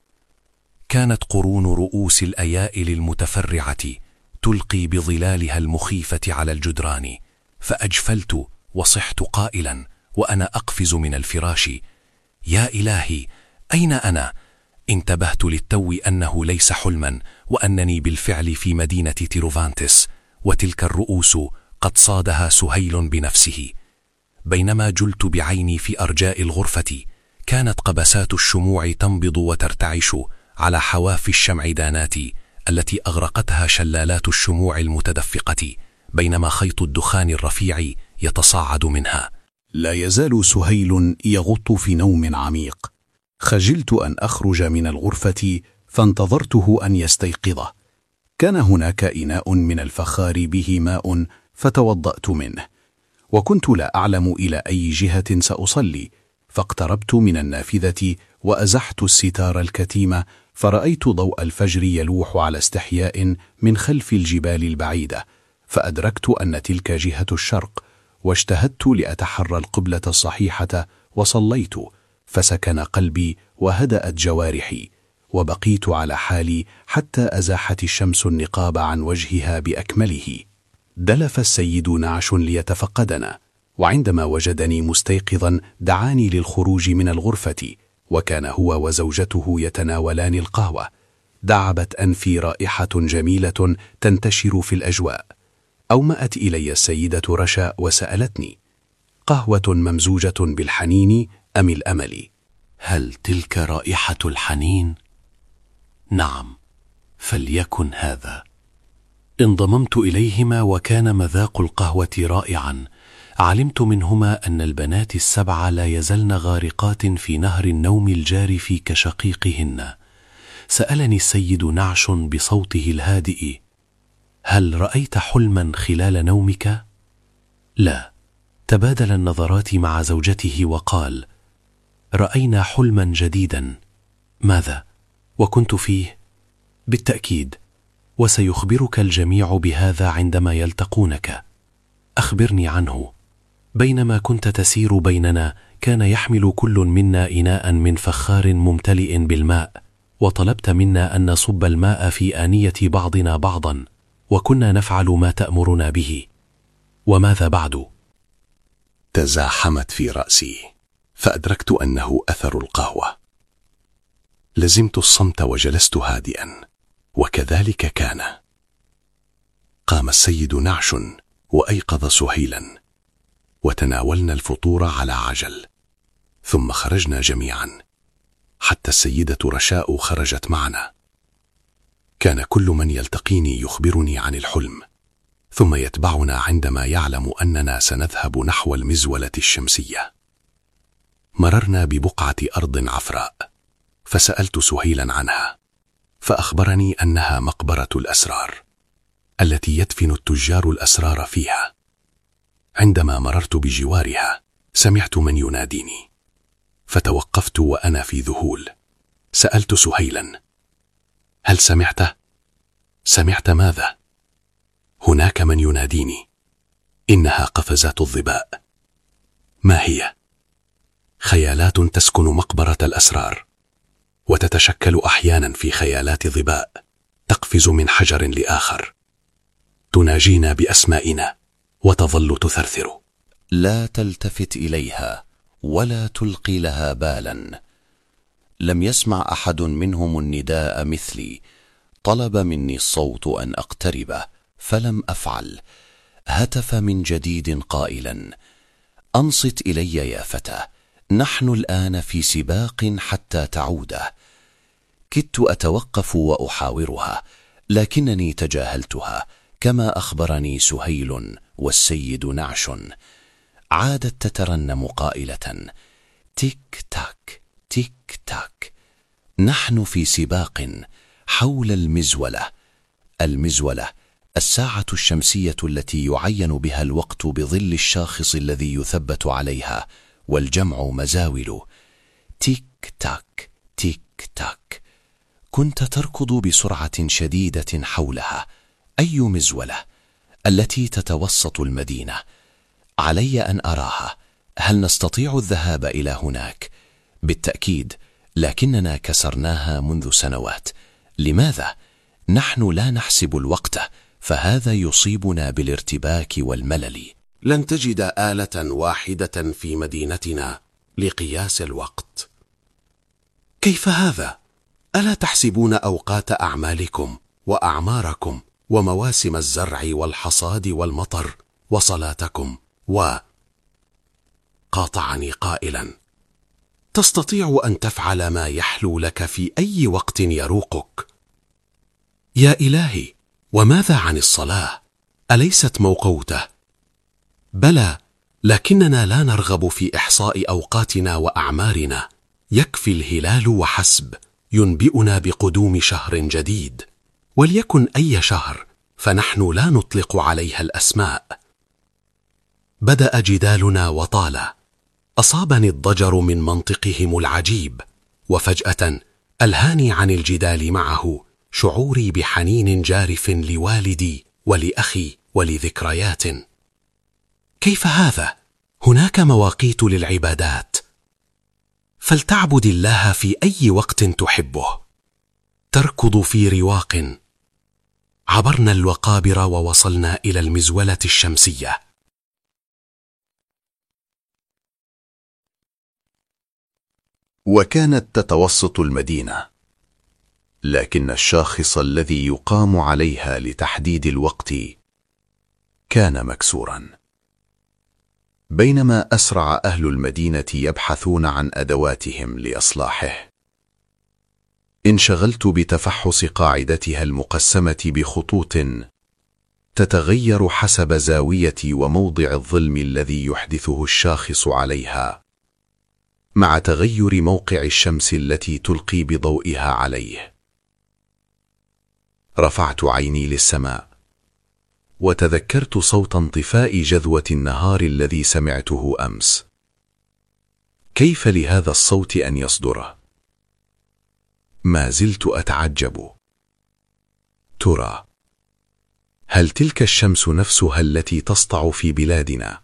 كانت قرون رؤوس الأيائل المتفرعة تلقي بظلالها المخيفة على الجدران، فأجفلت وصحت قائلا وأنا أقفز من الفراش: يا إلهي، أين أنا؟ انتبهت للتو أنه ليس حلما، وأنني بالفعل في مدينة تيروفانتس، وتلك الرؤوس قد صادها سهيل بنفسه. بينما جلت بعيني في أرجاء الغرفة، كانت قبسات الشموع تنبض وترتعش على حواف الشمعدانات التي أغرقتها شلالات الشموع المتدفقة، بينما خيط الدخان الرفيع يتصاعد منها. لا يزال سهيل يغط في نوم عميق. خجلت أن أخرج من الغرفة فانتظرته أن يستيقظ. كان هناك إناء من الفخار به ماء فتوضأت منه، وكنت لا أعلم إلى أي جهة سأصلي، فاقتربت من النافذة وأزحت الستار الكتيمة، فرأيت ضوء الفجر يلوح على استحياء من خلف الجبال البعيدة، فأدركت أن تلك جهة الشرق، واجتهدت لأتحرى القبلة الصحيحة وصليت، فسكن قلبي وهدأت جوارحي، وبقيت على حالي حتى أزاحت الشمس النقاب عن وجهها بأكمله. دلف السيد نعش ليتفقدنا، وعندما وجدني مستيقظا دعاني للخروج من الغرفة، وكان هو وزوجته يتناولان القهوة. دعبت أنفي رائحة جميلة تنتشر في الأجواء. أومأت إلي السيدة رشا وسألتني: قهوة ممزوجة بالحنين أم الأمل؟ هل تلك رائحة الحنين؟ نعم، فليكن هذا. انضممت إليهما وكان مذاق القهوة رائعا. علمت منهما أن البنات السبع لا يزلن غارقات في نهر النوم الجارف كشقيقهن. سألني السيد نعش بصوته الهادئ: هل رأيت حلما خلال نومك؟ لا. تبادل النظرات مع زوجته وقال: رأينا حلما جديدا. ماذا؟ وكنت فيه؟ بالتأكيد، وسيخبرك الجميع بهذا عندما يلتقونك. أخبرني عنه. بينما كنت تسير بيننا، كان يحمل كل منا إناء من فخار ممتلئ بالماء، وطلبت منا أن نصب الماء في آنية بعضنا بعضا، وكنا نفعل ما تأمرنا به. وماذا بعد؟ تزاحمت في رأسي، فأدركت أنه أثر القهوة. لزمت الصمت وجلست هادئا، وكذلك كان. قام السيد نعش وأيقظ سهيلا، وتناولنا الفطور على عجل، ثم خرجنا جميعا، حتى السيدة رشاء خرجت معنا. كان كل من يلتقيني يخبرني عن الحلم، ثم يتبعنا عندما يعلم أننا سنذهب نحو المزولة الشمسية. مررنا ببقعة أرض عفراء، فسألت سهيلا عنها، فأخبرني أنها مقبرة الأسرار التي يدفن التجار الأسرار فيها. عندما مررت بجوارها سمعت من يناديني، فتوقفت وأنا في ذهول. سألت سهيلا: هل سمعت؟ سمعت ماذا؟ هناك من يناديني، إنها قفزات الظباء. ما هي؟ خيالات تسكن مقبرة الأسرار، وتتشكل أحيانا في خيالات ظباء تقفز من حجر لآخر، تناجينا بأسمائنا وتظل تثرثر. لا تلتفت إليها ولا تلقي لها بالا. لم يسمع أحد منهم النداء مثلي. طلب مني الصوت أن أقترب فلم أفعل. هتف من جديد قائلا: أنصت إلي يا فتى، نحن الآن في سباق حتى تعود. كدت أتوقف وأحاورها، لكنني تجاهلتها كما أخبرني سهيل والسيد نعش. عادت تترنم قائلة: تيك تاك تيك تاك. نحن في سباق حول المزولة. المزولة الساعة الشمسية التي يعين بها الوقت بظل الشاخص الذي يثبت عليها، والجمع مزاول. تيك تاك تيك تاك. كنت تركض بسرعة شديدة حولها. أي مزولة؟ التي تتوسط المدينة. علي أن أراها. هل نستطيع الذهاب إلى هناك؟ بالتأكيد، لكننا كسرناها منذ سنوات. لماذا؟ نحن لا نحسب الوقت، فهذا يصيبنا بالارتباك والملل. لن تجد آلة واحدة في مدينتنا لقياس الوقت. كيف هذا؟ ألا تحسبون أوقات أعمالكم وأعماركم ومواسم الزرع والحصاد والمطر وصلاتكم؟ و قاطعني قائلا: تستطيع أن تفعل ما يحلو لك في أي وقت يروقك. يا إلهي، وماذا عن الصلاة؟ أليست موقوتة؟ بلى، لكننا لا نرغب في إحصاء أوقاتنا وأعمارنا. يكفي الهلال وحسب ينبئنا بقدوم شهر جديد، وليكن أي شهر، فنحن لا نطلق عليها الأسماء. بدأ جدالنا وطال. أصابني الضجر من منطقهم العجيب، وفجأة ألهاني عن الجدال معه شعوري بحنين جارف لوالدي ولأخي ولذكريات. كيف هذا؟ هناك مواقيت للعبادات، فلتعبد الله في أي وقت تحبه. تركض في رواق. عبرنا الوقابر ووصلنا إلى المزولة الشمسية. وكانت تتوسط المدينة، لكن الشاخص الذي يقام عليها لتحديد الوقت كان مكسورا. بينما أسرع أهل المدينة يبحثون عن أدواتهم لإصلاحه، انشغلت بتفحص قاعدتها المقسمة بخطوط تتغير حسب زاوية وموضع الظلم الذي يحدثه الشاخص عليها، مع تغير موقع الشمس التي تلقي بضوئها عليه. رفعت عيني للسماء، وتذكرت صوت انطفاء جذوة النهار الذي سمعته أمس. كيف لهذا الصوت أن يصدر؟ ما زلت أتعجب. ترى هل تلك الشمس نفسها التي تسطع في بلادنا؟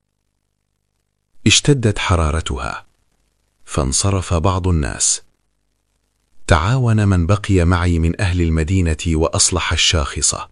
اشتدت حرارتها، فانصرف بعض الناس. تعاون من بقي معي من أهل المدينة وأصلح الشاخصة.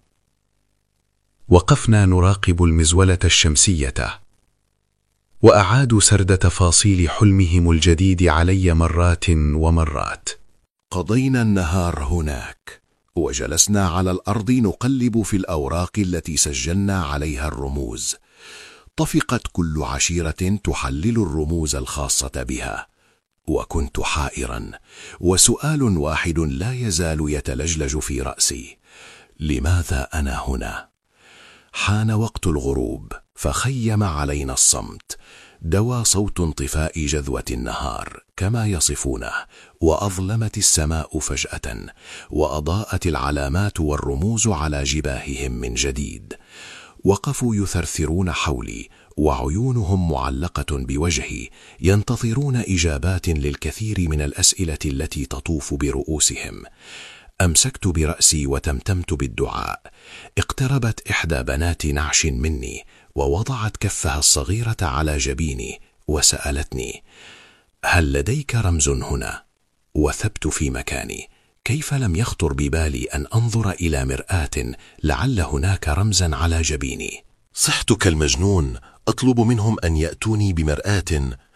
وقفنا نراقب المزولة الشمسية، وأعادوا سرد تفاصيل حلمهم الجديد علي مرات ومرات. قضينا النهار هناك، وجلسنا على الأرض نقلب في الأوراق التي سجلنا عليها الرموز. طفقت كل عشيرة تحلل الرموز الخاصة بها، وكنت حائرا، وسؤال واحد لا يزال يتلجلج في رأسي: لماذا أنا هنا؟ حان وقت الغروب، فخيم علينا الصمت. دوى صوت انطفاء جذوة النهار كما يصفونه، وأظلمت السماء فجأة، وأضاءت العلامات والرموز على جباههم من جديد. وقفوا يثرثرون حولي، وعيونهم معلقة بوجهي، ينتظرون إجابات للكثير من الأسئلة التي تطوف برؤوسهم. أمسكت برأسي وتمتمت بالدعاء. اقتربت إحدى بنات نعش مني، ووضعت كفها الصغيرة على جبيني، وسألتني: هل لديك رمز هنا؟ وثبت في مكاني. كيف لم يخطر ببالي أن أنظر إلى مرآة لعل هناك رمزا على جبيني؟ صحت كالمجنون أطلب منهم أن يأتوني بمرآة،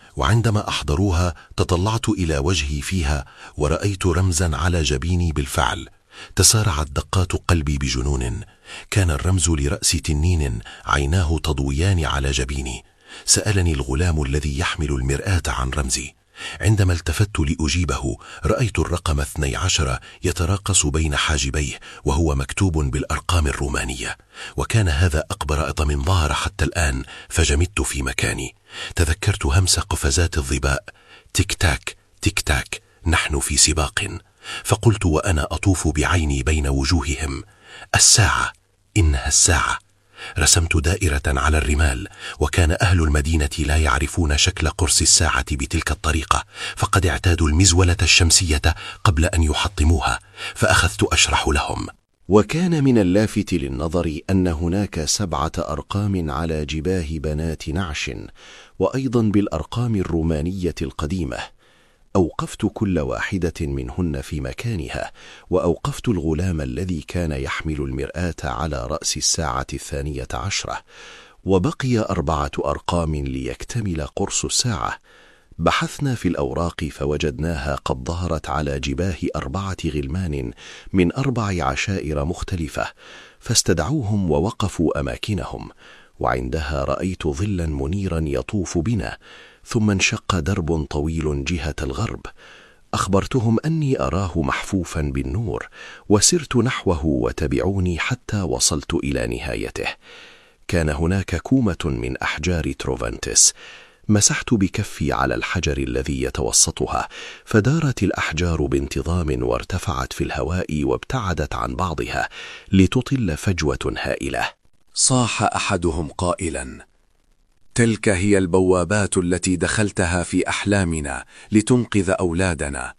وعندما أحضروها تطلعت إلى وجهي فيها ورأيت رمزا على جبيني بالفعل. تسارعت دقات قلبي بجنون. كان الرمز لرأس تنين عيناه تضويان على جبيني. سألني الغلام الذي يحمل المرآة عن رمزي. عندما التفت لأجيبه رأيت الرقم اثني عشر يتراقص بين حاجبيه وهو مكتوب بالأرقام الرومانية، وكان هذا أقبر من ظهر حتى الآن، فجمدت في مكاني. تذكرت همس قفزات الظباء، تك تاك تك تاك، نحن في سباق. فقلت وأنا أطوف بعيني بين وجوههم: الساعة، إنها الساعة. رسمت دائرة على الرمال، وكان أهل المدينة لا يعرفون شكل قرص الساعة بتلك الطريقة، فقد اعتادوا المزولة الشمسية قبل أن يحطموها، فأخذت أشرح لهم. وكان من اللافت للنظر أن هناك سبعة أرقام على جباه بنات نعش، وأيضا بالأرقام الرومانية القديمة. أوقفت كل واحدة منهن في مكانها، وأوقفت الغلام الذي كان يحمل المرآة على رأس الساعة الثانية عشرة، وبقي أربعة أرقام ليكتمل قرص الساعة. بحثنا في الأوراق فوجدناها قد ظهرت على جباه أربعة غلمان من أربع عشائر مختلفة، فاستدعوهم ووقفوا أماكنهم، وعندها رأيت ظلا منيرا يطوف بنا، ثم انشق درب طويل جهة الغرب. أخبرتهم أني أراه محفوفا بالنور، وسرت نحوه وتبعوني حتى وصلت إلى نهايته. كان هناك كومة من أحجار تروفانتس. مسحت بكفي على الحجر الذي يتوسطها، فدارت الأحجار بانتظام وارتفعت في الهواء وابتعدت عن بعضها لتطل فجوة هائلة. صاح أحدهم قائلا: تلك هي البوابات التي دخلتها في أحلامنا لتنقذ أولادنا.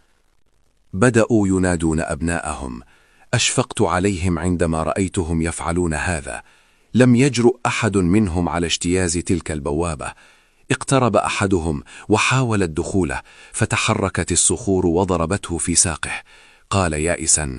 بدأوا ينادون أبناءهم. أشفقت عليهم عندما رأيتهم يفعلون هذا. لم يجرؤ أحد منهم على اجتياز تلك البوابة. اقترب أحدهم وحاول الدخول، فتحركت الصخور وضربته في ساقه. قال يائسا: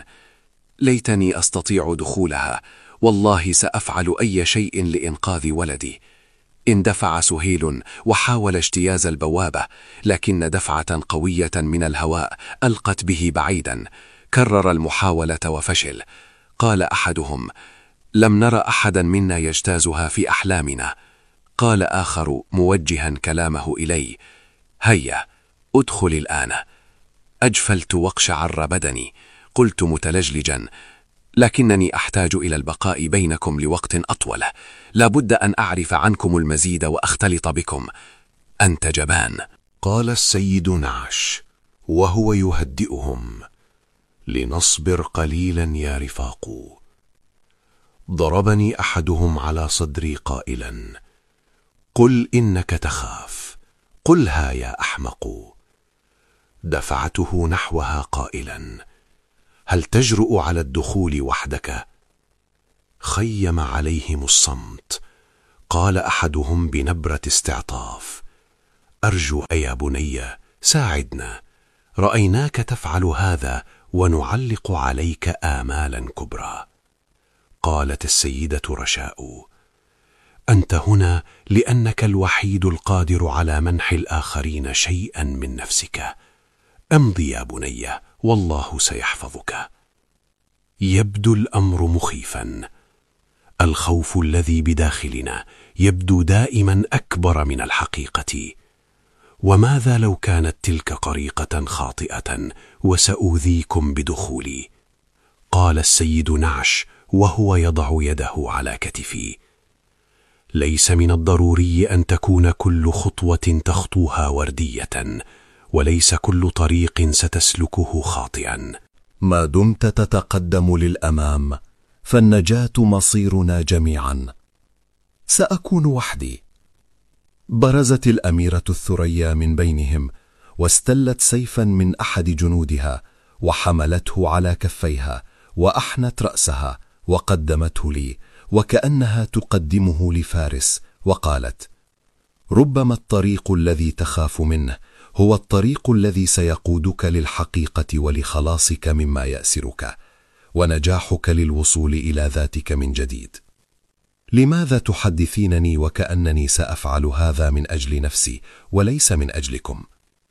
ليتني أستطيع دخولها، والله سأفعل أي شيء لإنقاذ ولدي. اندفع سهيل وحاول اجتياز البوابة، لكن دفعة قوية من الهواء ألقت به بعيدا. كرر المحاولة وفشل. قال أحدهم: لم نرى أحدا منا يجتازها في أحلامنا. قال آخر موجها كلامه إلي: هيا أدخل الآن. أجفلت واقشعر بدني. قلت متلجلجا: لكنني أحتاج إلى البقاء بينكم لوقت أطول. لابد أن أعرف عنكم المزيد وأختلط بكم. أنت جبان. قال السيد نعش وهو يهدئهم: لنصبر قليلا يا رفاق. ضربني أحدهم على صدري قائلا: قل إنك تخاف، قلها يا أحمق. دفعته نحوها قائلا: هل تجرؤ على الدخول وحدك؟ خيم عليهم الصمت. قال أحدهم بنبرة استعطاف: أرجو يا بني ساعدنا، رأيناك تفعل هذا ونعلق عليك آمالا كبرى. قالت السيدة رشاء: أنت هنا لأنك الوحيد القادر على منح الآخرين شيئا من نفسك. أمضي يا بني والله سيحفظك. يبدو الأمر مخيفا. الخوف الذي بداخلنا يبدو دائما أكبر من الحقيقة. وماذا لو كانت تلك طريقة خاطئة وسأوذيكم بدخولي؟ قال السيد نعش وهو يضع يده على كتفي: ليس من الضروري أن تكون كل خطوة تخطوها وردية، وليس كل طريق ستسلكه خاطئا. ما دمت تتقدم للأمام فالنجاة مصيرنا جميعا. سأكون وحدي. برزت الأميرة الثريا من بينهم، واستلت سيفا من أحد جنودها وحملته على كفيها، وأحنت رأسها وقدمته لي وكأنها تقدمه لفارس، وقالت: ربما الطريق الذي تخاف منه هو الطريق الذي سيقودك للحقيقة ولخلاصك مما يأسرك، ونجاحك للوصول إلى ذاتك من جديد. لماذا تحدثينني وكأنني سأفعل هذا من أجل نفسي وليس من أجلكم؟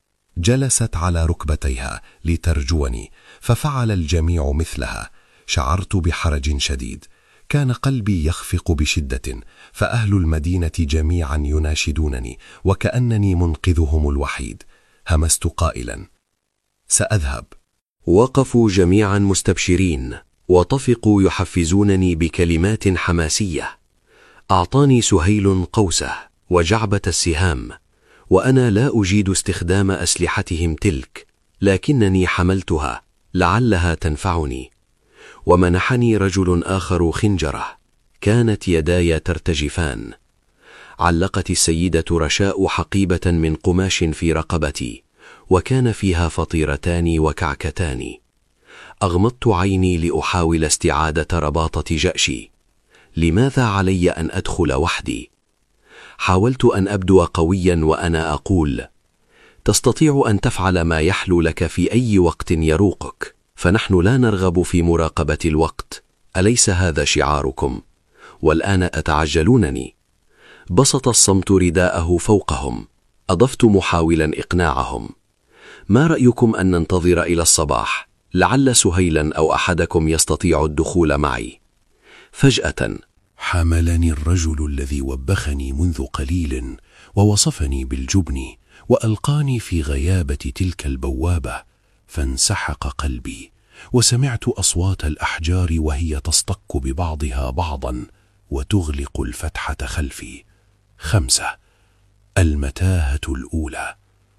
جلست على ركبتيها لترجوني، ففعل الجميع مثلها. شعرت بحرج شديد، كان قلبي يخفق بشدة، فأهل المدينة جميعا يناشدونني وكأنني منقذهم الوحيد. همست قائلا: سأذهب. وقفوا جميعا مستبشرين وطفقوا يحفزونني بكلمات حماسية. أعطاني سهيل قوسه وجعبة السهام، وأنا لا أجيد استخدام أسلحتهم تلك، لكنني حملتها لعلها تنفعني. ومنحني رجل آخر خنجره، كانت يداي ترتجفان. علقت السيدة رشاء حقيبة من قماش في رقبتي، وكان فيها فطيرتان وكعكتان. أغمضت عيني لأحاول استعادة رباطة جأشي. لماذا علي أن أدخل وحدي؟ حاولت أن أبدو قويا وأنا أقول: تستطيع أن تفعل ما يحلو لك في أي وقت يروقك، فنحن لا نرغب في مراقبة الوقت، أليس هذا شعاركم؟ والآن أتعجلونني. بسط الصمت رداءه فوقهم. أضفت محاولا إقناعهم: ما رأيكم أن ننتظر إلى الصباح؟ لعل سهيلا أو أحدكم يستطيع الدخول معي. فجأة حملني الرجل الذي وبخني منذ قليل ووصفني بالجبن وألقاني في غيابة تلك البوابة، فانسحق قلبي، وسمعت أصوات الأحجار وهي تصطك ببعضها بعضا وتغلق الفتحة خلفي. خمسة. المتاهة الأولى.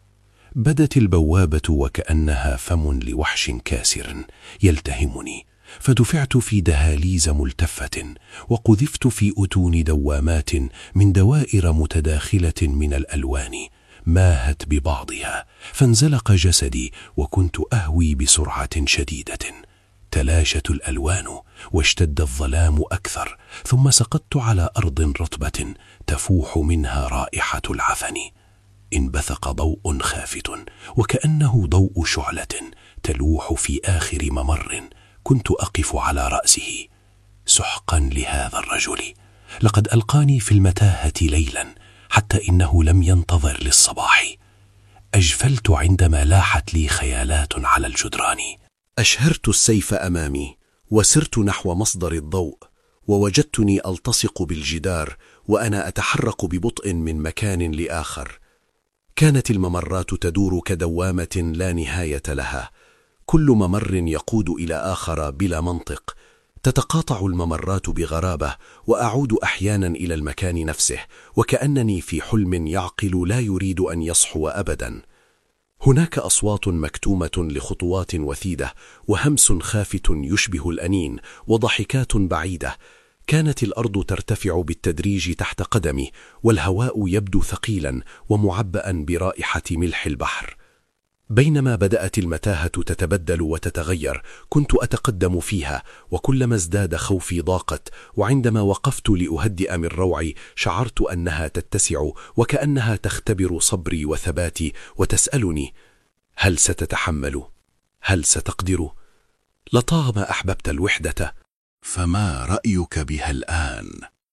بدت البوابة وكأنها فم لوحش كاسر يلتهمني، فدفعت في دهاليز ملتفة، وقذفت في أتون دوامات من دوائر متداخلة من الألوان ماهت ببعضها، فانزلق جسدي وكنت أهوي بسرعة شديدة. تلاشت الألوان واشتد الظلام أكثر، ثم سقطت على أرض رطبة تفوح منها رائحة العفن. انبثق ضوء خافت وكأنه ضوء شعلة تلوح في آخر ممر كنت أقف على رأسه. سحقا لهذا الرجل، لقد ألقاني في المتاهة ليلا حتى إنه لم ينتظر للصباح. أجفلت عندما لاحت لي خيالات على الجدران. أشهرت السيف أمامي وسرت نحو مصدر الضوء، ووجدتني ألتصق بالجدار وأنا أتحرك ببطء من مكان لآخر. كانت الممرات تدور كدوامة لا نهاية لها، كل ممر يقود إلى آخر بلا منطق. تتقاطع الممرات بغرابة، وأعود أحيانا إلى المكان نفسه وكأنني في حلم يعقل لا يريد أن يصحو أبدا. هناك أصوات مكتومة لخطوات وثيدة، وهمس خافت يشبه الأنين، وضحكات بعيدة. كانت الأرض ترتفع بالتدريج تحت قدمي، والهواء يبدو ثقيلا ومعبأ برائحة ملح البحر. بينما بدأت المتاهة تتبدل وتتغير كنت أتقدم فيها، وكلما ازداد خوفي ضاقت، وعندما وقفت لأهدئ من روعي شعرت أنها تتسع وكأنها تختبر صبري وثباتي وتسألني: هل ستتحمل؟ هل ستقدر؟ لطالما أحببت الوحدة، فما رأيك بها الآن؟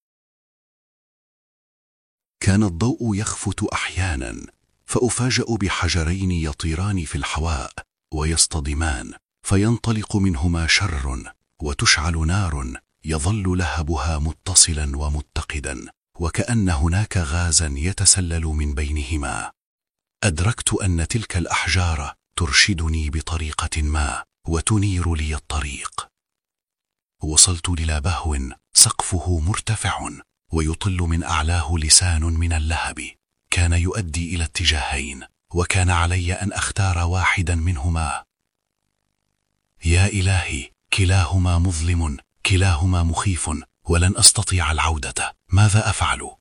كان الضوء يخفت أحيانا، فأفاجأ بحجرين يطيران في الهواء ويصطدمان، فينطلق منهما شر وتشعل نار يظل لهبها متصلا ومتقدا، وكأن هناك غازا يتسلل من بينهما. أدركت أن تلك الأحجار ترشدني بطريقة ما وتنير لي الطريق. وصلت إلى بهو سقفه مرتفع ويطل من أعلاه لسان من اللهب، كان يؤدي إلى اتجاهين، وكان علي أن أختار واحدا منهما. يا إلهي، كلاهما مظلم، كلاهما مخيف، ولن أستطيع العودة. ماذا أفعل؟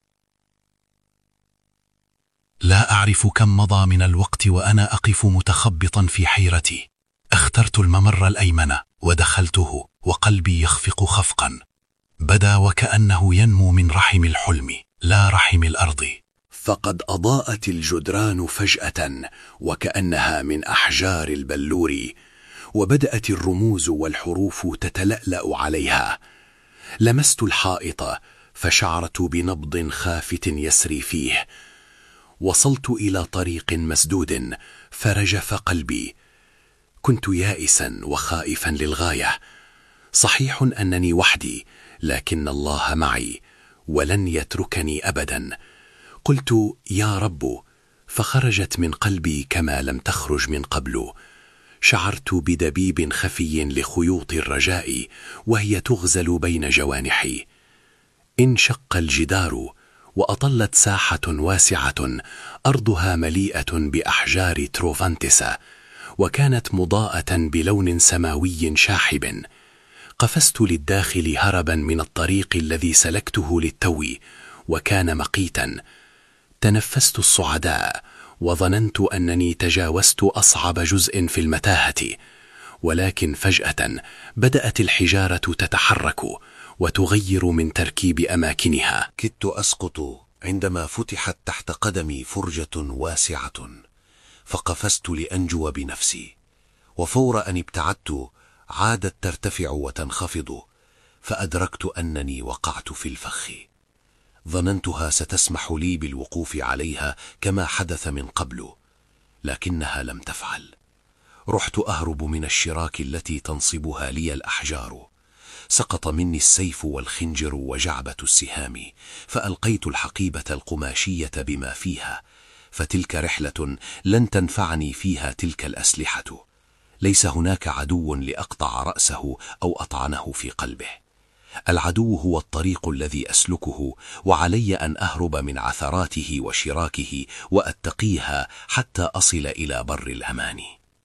لا أعرف كم مضى من الوقت وأنا أقف متخبطا في حيرتي. اخترت الممر الأيمن ودخلته، وقلبي يخفق خفقا. بدا وكأنه ينمو من رحم الحلم لا رحم الأرض. فقد أضاءت الجدران فجأة وكأنها من أحجار البلور، وبدأت الرموز والحروف تتلألأ عليها. لمست الحائط فشعرت بنبض خافت يسري فيه. وصلت إلى طريق مسدود فرجف قلبي. كنت يائسا وخائفا للغاية. صحيح أنني وحدي، لكن الله معي ولن يتركني أبدا. قلت يا رب، فخرجت من قلبي كما لم تخرج من قبل. شعرت بدبيب خفي لخيوط الرجاء وهي تغزل بين جوانحي. انشق الجدار وأطلت ساحة واسعة أرضها مليئة بأحجار تروفانتسا، وكانت مضاءة بلون سماوي شاحب. قفزت للداخل هربا من الطريق الذي سلكته للتو، وكان مقيتا. تنفست الصعداء وظننت أنني تجاوزت أصعب جزء في المتاهة، ولكن فجأة بدأت الحجارة تتحرك وتغير من تركيب أماكنها. كدت أسقط عندما فتحت تحت قدمي فرجة واسعة، فقفزت لأنجو بنفسي، وفور أن ابتعدت عادت ترتفع وتنخفض، فأدركت أنني وقعت في الفخ. ظننتها ستسمح لي بالوقوف عليها كما حدث من قبل، لكنها لم تفعل. رحت أهرب من الشراك التي تنصبها لي الأحجار. سقط مني السيف والخنجر وجعبة السهام، فألقيت الحقيبة القماشية بما فيها، فتلك رحلة لن تنفعني فيها تلك الأسلحة. ليس هناك عدو لأقطع رأسه أو أطعنه في قلبه. العدو هو الطريق الذي أسلكه، وعلي أن أهرب من عثراته وشراكه وأتقيها حتى أصل إلى بر الأمان.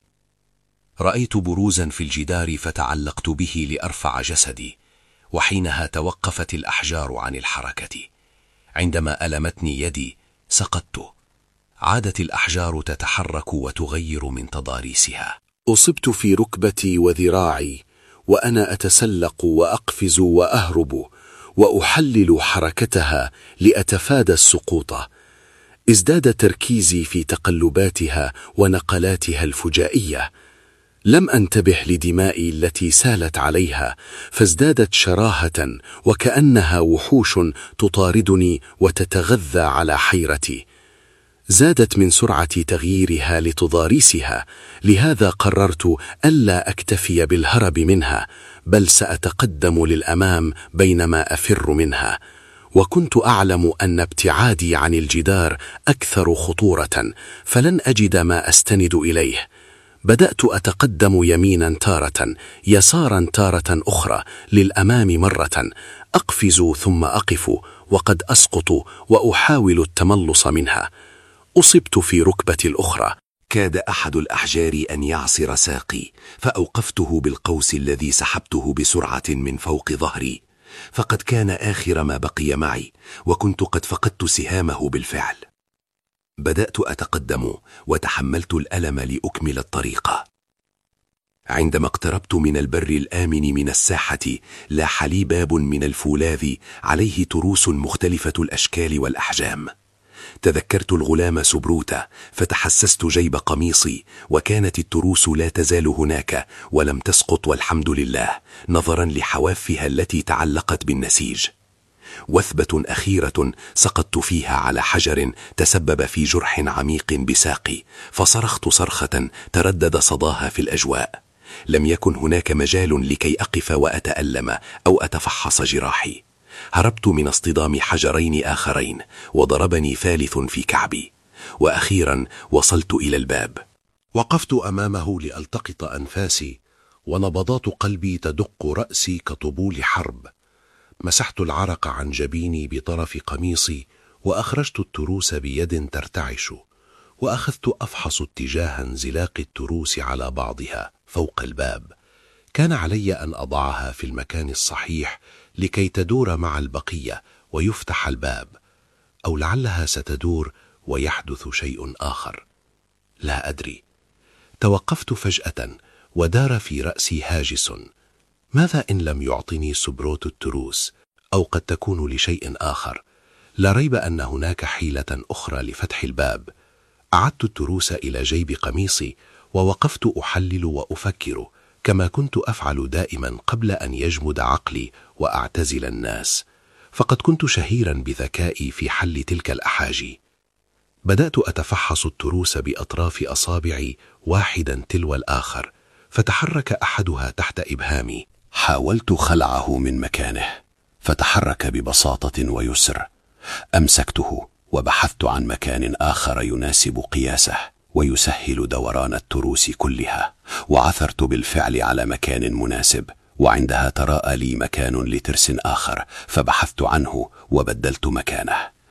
رأيت بروزا في الجدار فتعلقت به لأرفع جسدي، وحينها توقفت الأحجار عن الحركة. عندما ألمتني يدي سقطت. عادت الأحجار تتحرك وتغير من تضاريسها. أصبت في ركبتي وذراعي وأنا أتسلق وأقفز وأهرب وأحلل حركتها لأتفادى السقوط. ازداد تركيزي في تقلباتها ونقلاتها الفجائية. لم أنتبه لدمائي التي سالت عليها، فازدادت شراهة وكأنها وحوش تطاردني وتتغذى على حيرتي. زادت من سرعة تغييرها لتضاريسها، لهذا قررت ألا أكتفي بالهرب منها، بل سأتقدم للأمام بينما أفر منها. وكنت أعلم أن ابتعادي عن الجدار أكثر خطورة، فلن أجد ما أستند إليه. بدأت أتقدم يمينا تارة، يسارا تارة أخرى، للأمام مرة، أقفز ثم أقف وقد أسقط وأحاول التملص منها. أصبت في ركبتي الأخرى. كاد أحد الأحجار أن يعصر ساقي، فأوقفته بالقوس الذي سحبته بسرعة من فوق ظهري، فقد كان آخر ما بقي معي، وكنت قد فقدت سهامه بالفعل. بدأت أتقدم وتحملت الألم لأكمل الطريق. عندما اقتربت من البر الآمن من الساحة، لاح لي باب من الفولاذ عليه تروس مختلفة الأشكال والأحجام. تذكرت الغلام سبروتا، فتحسست جيب قميصي، وكانت التروس لا تزال هناك ولم تسقط والحمد لله، نظرا لحوافها التي تعلقت بالنسيج. وثبة أخيرة سقطت فيها على حجر تسبب في جرح عميق بساقي، فصرخت صرخة تردد صداها في الأجواء. لم يكن هناك مجال لكي أقف وأتألم أو أتفحص جراحي. هربت من اصطدام حجرين آخرين، وضربني ثالث في كعبي، وأخيرا وصلت إلى الباب. وقفت أمامه لألتقط أنفاسي، ونبضات قلبي تدق رأسي كطبول حرب. مسحت العرق عن جبيني بطرف قميصي، وأخرجت التروس بيد ترتعش، وأخذت أفحص اتجاه انزلاق التروس على بعضها فوق الباب. كان علي أن أضعها في المكان الصحيح لكي تدور مع البقية ويفتح الباب، أو لعلها ستدور ويحدث شيء آخر. لا أدري. توقفت فجأة ودار في رأسي هاجس. ماذا إن لم يعطني سبروت التروس؟ أو قد تكون لشيء آخر. لا ريب أن هناك حيلة أخرى لفتح الباب. أعدت التروس إلى جيب قميصي، ووقفت أحلل وأفكر كما كنت أفعل دائما قبل أن يجمد عقلي وأعتزل الناس. فقد كنت شهيرا بذكائي في حل تلك الأحاجي. بدأت أتفحص التروس بأطراف أصابعي واحدا تلو الآخر، فتحرك أحدها تحت إبهامي. حاولت خلعه من مكانه فتحرك ببساطة ويسر. أمسكته وبحثت عن مكان آخر يناسب قياسه ويسهل دوران التروس كلها، وعثرت بالفعل على مكان مناسب، وعندها تراءى لي مكان لترس آخر، فبحثت عنه وبدلت مكانه.